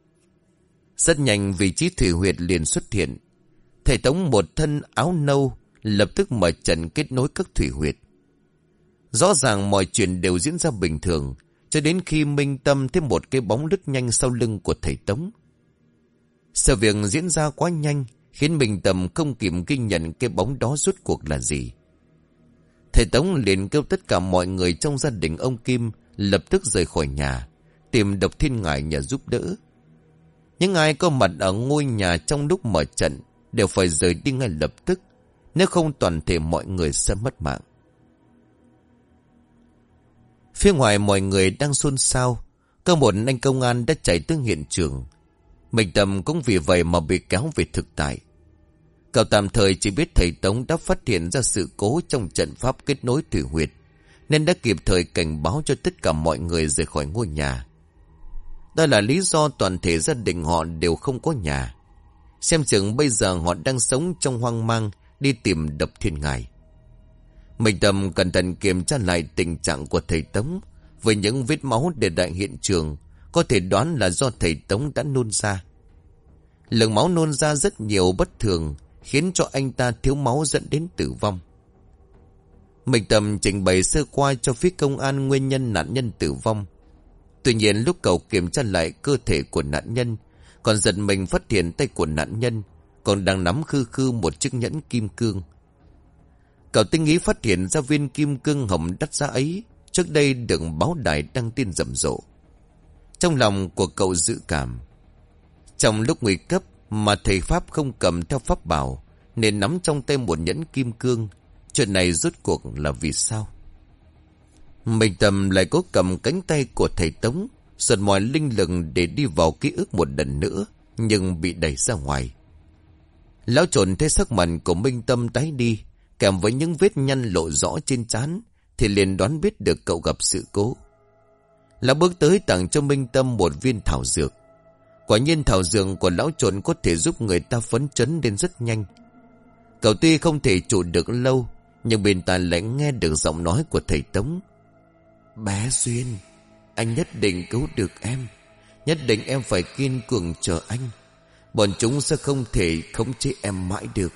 Rất nhanh vị trí thủy huyệt liền xuất hiện. Thầy Tống một thân áo nâu lập tức mở trận kết nối các thủy huyệt. Rõ ràng mọi chuyện đều diễn ra bình thường, cho đến khi Minh Tâm thấy một cái bóng lướt nhanh sau lưng của thầy Tống. Sự việc diễn ra quá nhanh, khiến Minh Tâm không kịp ghi nhận cái bóng đó rốt cuộc là gì. Thầy Tống liền kêu tất cả mọi người trong gia đình ông Kim lập tức rời khỏi nhà, tìm Độc Thiên Ngải nhờ giúp đỡ. Những ai có mặt ở ngôi nhà trong lúc mở trận đều phải rời đi ngay lập tức, nếu không toàn thể mọi người sẽ mất mạng. Phía ngoài mọi người đang xôn xao, có một anh công an đã chạy tới hiện trường. Minh Tâm cũng vì vậy mà bị kéo về thực tại. Cậu tạm thời chỉ biết thầy Tống đã phát hiện ra sự cố trong trận pháp kết nối thủy huyệt, nên đã kịp thời cảnh báo cho tất cả mọi người rời khỏi ngôi nhà. Đó là lý do toàn thể gia đình họ đều không có nhà. Xem chừng bây giờ họ đang sống trong hoang mang đi tìm Độc Thiên Ngải. Minh Tâm cẩn thận kiểm tra lại tình trạng của thầy Tống. Với những vết máu để lại hiện trường, có thể đoán là do thầy Tống đã nôn ra. Lượng máu nôn ra rất nhiều bất thường, khiến cho anh ta thiếu máu dẫn đến tử vong. Minh Tâm trình bày sơ qua cho phía công an nguyên nhân nạn nhân tử vong. Tuy nhiên lúc cậu kiểm tra lại cơ thể của nạn nhân, còn giật mình phát hiện tay của nạn nhân còn đang nắm khư khư một chiếc nhẫn kim cương. Cậu tinh ý phát hiện ra viên kim cương hồng đắt giá ấy trước đây được báo đài đăng tin rầm rộ. Trong lòng của cậu dự cảm, trong lúc nguy cấp mà thầy Pháp không cầm theo pháp bảo, nên nắm trong tay một nhẫn kim cương. Chuyện này rốt cuộc là vì sao? Minh Tâm lại cố cầm cánh tay của thầy Tống, giật mọi linh lực để đi vào ký ức một lần nữa, nhưng bị đẩy ra ngoài. Lão Trộn thấy sắc mặt của Minh Tâm tái đi, kèm với những vết nhăn lộ rõ trên trán, thì liền đoán biết được cậu gặp sự cố. Lão bước tới tặng cho Minh Tâm một viên thảo dược. Quả nhiên thảo dược của lão Trộn có thể giúp người ta phấn chấn đến rất nhanh. Cậu tuy không thể trụ được lâu, nhưng bên tai lại nghe được giọng nói của thầy Tống. Bé Duyên, anh nhất định cứu được em. Nhất định em phải kiên cường chờ anh. Bọn chúng sẽ không thể khống chế em mãi được.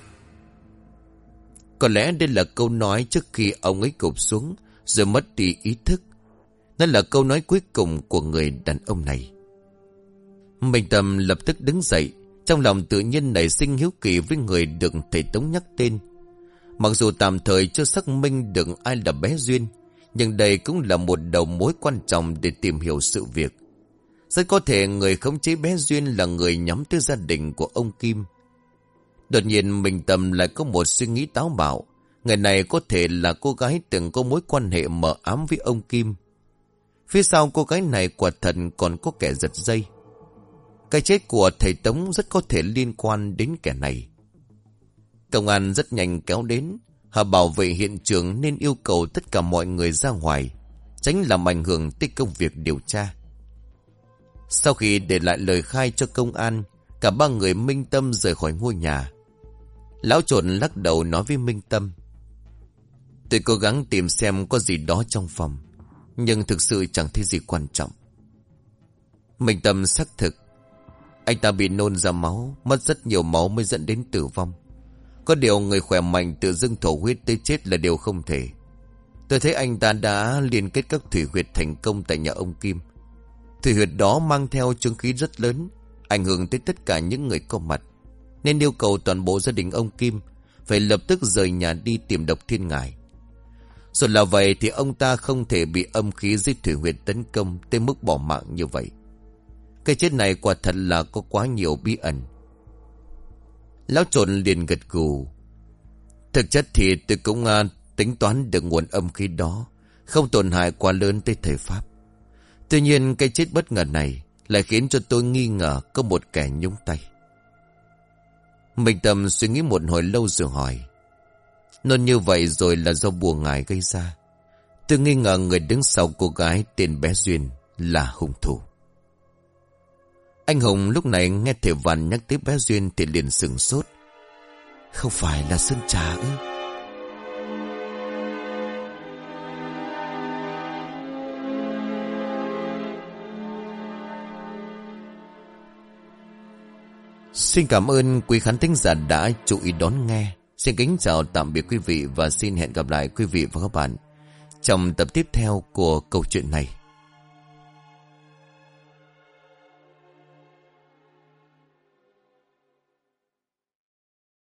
Có lẽ đây là câu nói trước khi ông ấy gục xuống rồi mất đi ý thức. Nó là câu nói cuối cùng của người đàn ông này. Minh Tâm lập tức đứng dậy, trong lòng tự nhiên nảy sinh hiếu kỳ với người được thầy Tống nhắc tên. Mặc dù tạm thời chưa xác minh được ai là bé Duyên, nhưng đây cũng là một đầu mối quan trọng để tìm hiểu sự việc. Rất có thể người khống chế bé Duyên là người nhắm tới gia đình của ông Kim. Đột nhiên Minh Tâm lại có một suy nghĩ táo bạo. Người này có thể là cô gái từng có mối quan hệ mờ ám với ông Kim. Phía sau cô gái này quả thật còn có kẻ giật dây. Cái chết của thầy Tống rất có thể liên quan đến kẻ này. Công an rất nhanh kéo đến. Họ bảo vệ hiện trường nên yêu cầu tất cả mọi người ra ngoài, tránh làm ảnh hưởng tới công việc điều tra. Sau khi để lại lời khai cho công an, cả ba người Minh Tâm rời khỏi ngôi nhà. Lão Trộn lắc đầu nói với Minh Tâm. Tôi cố gắng tìm xem có gì đó trong phòng, nhưng thực sự chẳng thấy gì quan trọng. Minh Tâm xác thực. Anh ta bị nôn ra máu, mất rất nhiều máu mới dẫn đến tử vong. Có điều người khỏe mạnh tự dưng thổ huyết tới chết là điều không thể. Tôi thấy anh ta đã liên kết các thủy huyệt thành công tại nhà ông Kim. Thủy huyệt đó mang theo chứng khí rất lớn, ảnh hưởng tới tất cả những người có mặt, nên yêu cầu toàn bộ gia đình ông Kim phải lập tức rời nhà đi tìm Độc Thiên Ngải. Rồi là vậy thì ông ta không thể bị âm khí dưới thủy huyệt tấn công tới mức bỏ mạng như vậy. Cái chết này quả thật là có quá nhiều bí ẩn. Lão Trộn liền gật gù. Thực chất thì tôi cũng uh, tính toán được nguồn âm khí đó không tổn hại quá lớn tới thầy Pháp. Tuy nhiên cái chết bất ngờ này lại khiến cho tôi nghi ngờ có một kẻ nhúng tay. Minh Tâm suy nghĩ một hồi lâu rồi hỏi. Nôn như vậy rồi là do bùa ngải gây ra. Tôi nghi ngờ người đứng sau cô gái tên bé Duyên là hung thủ. Anh Hùng lúc này nghe thầy Văn nhắc tới bé Duyên thì liền sửng sốt. Không phải là Sơn Trà ư? Xin cảm ơn quý khán thính giả đã chú ý đón nghe. Xin kính chào tạm biệt quý vị và xin hẹn gặp lại quý vị và các bạn trong tập tiếp theo của câu chuyện này.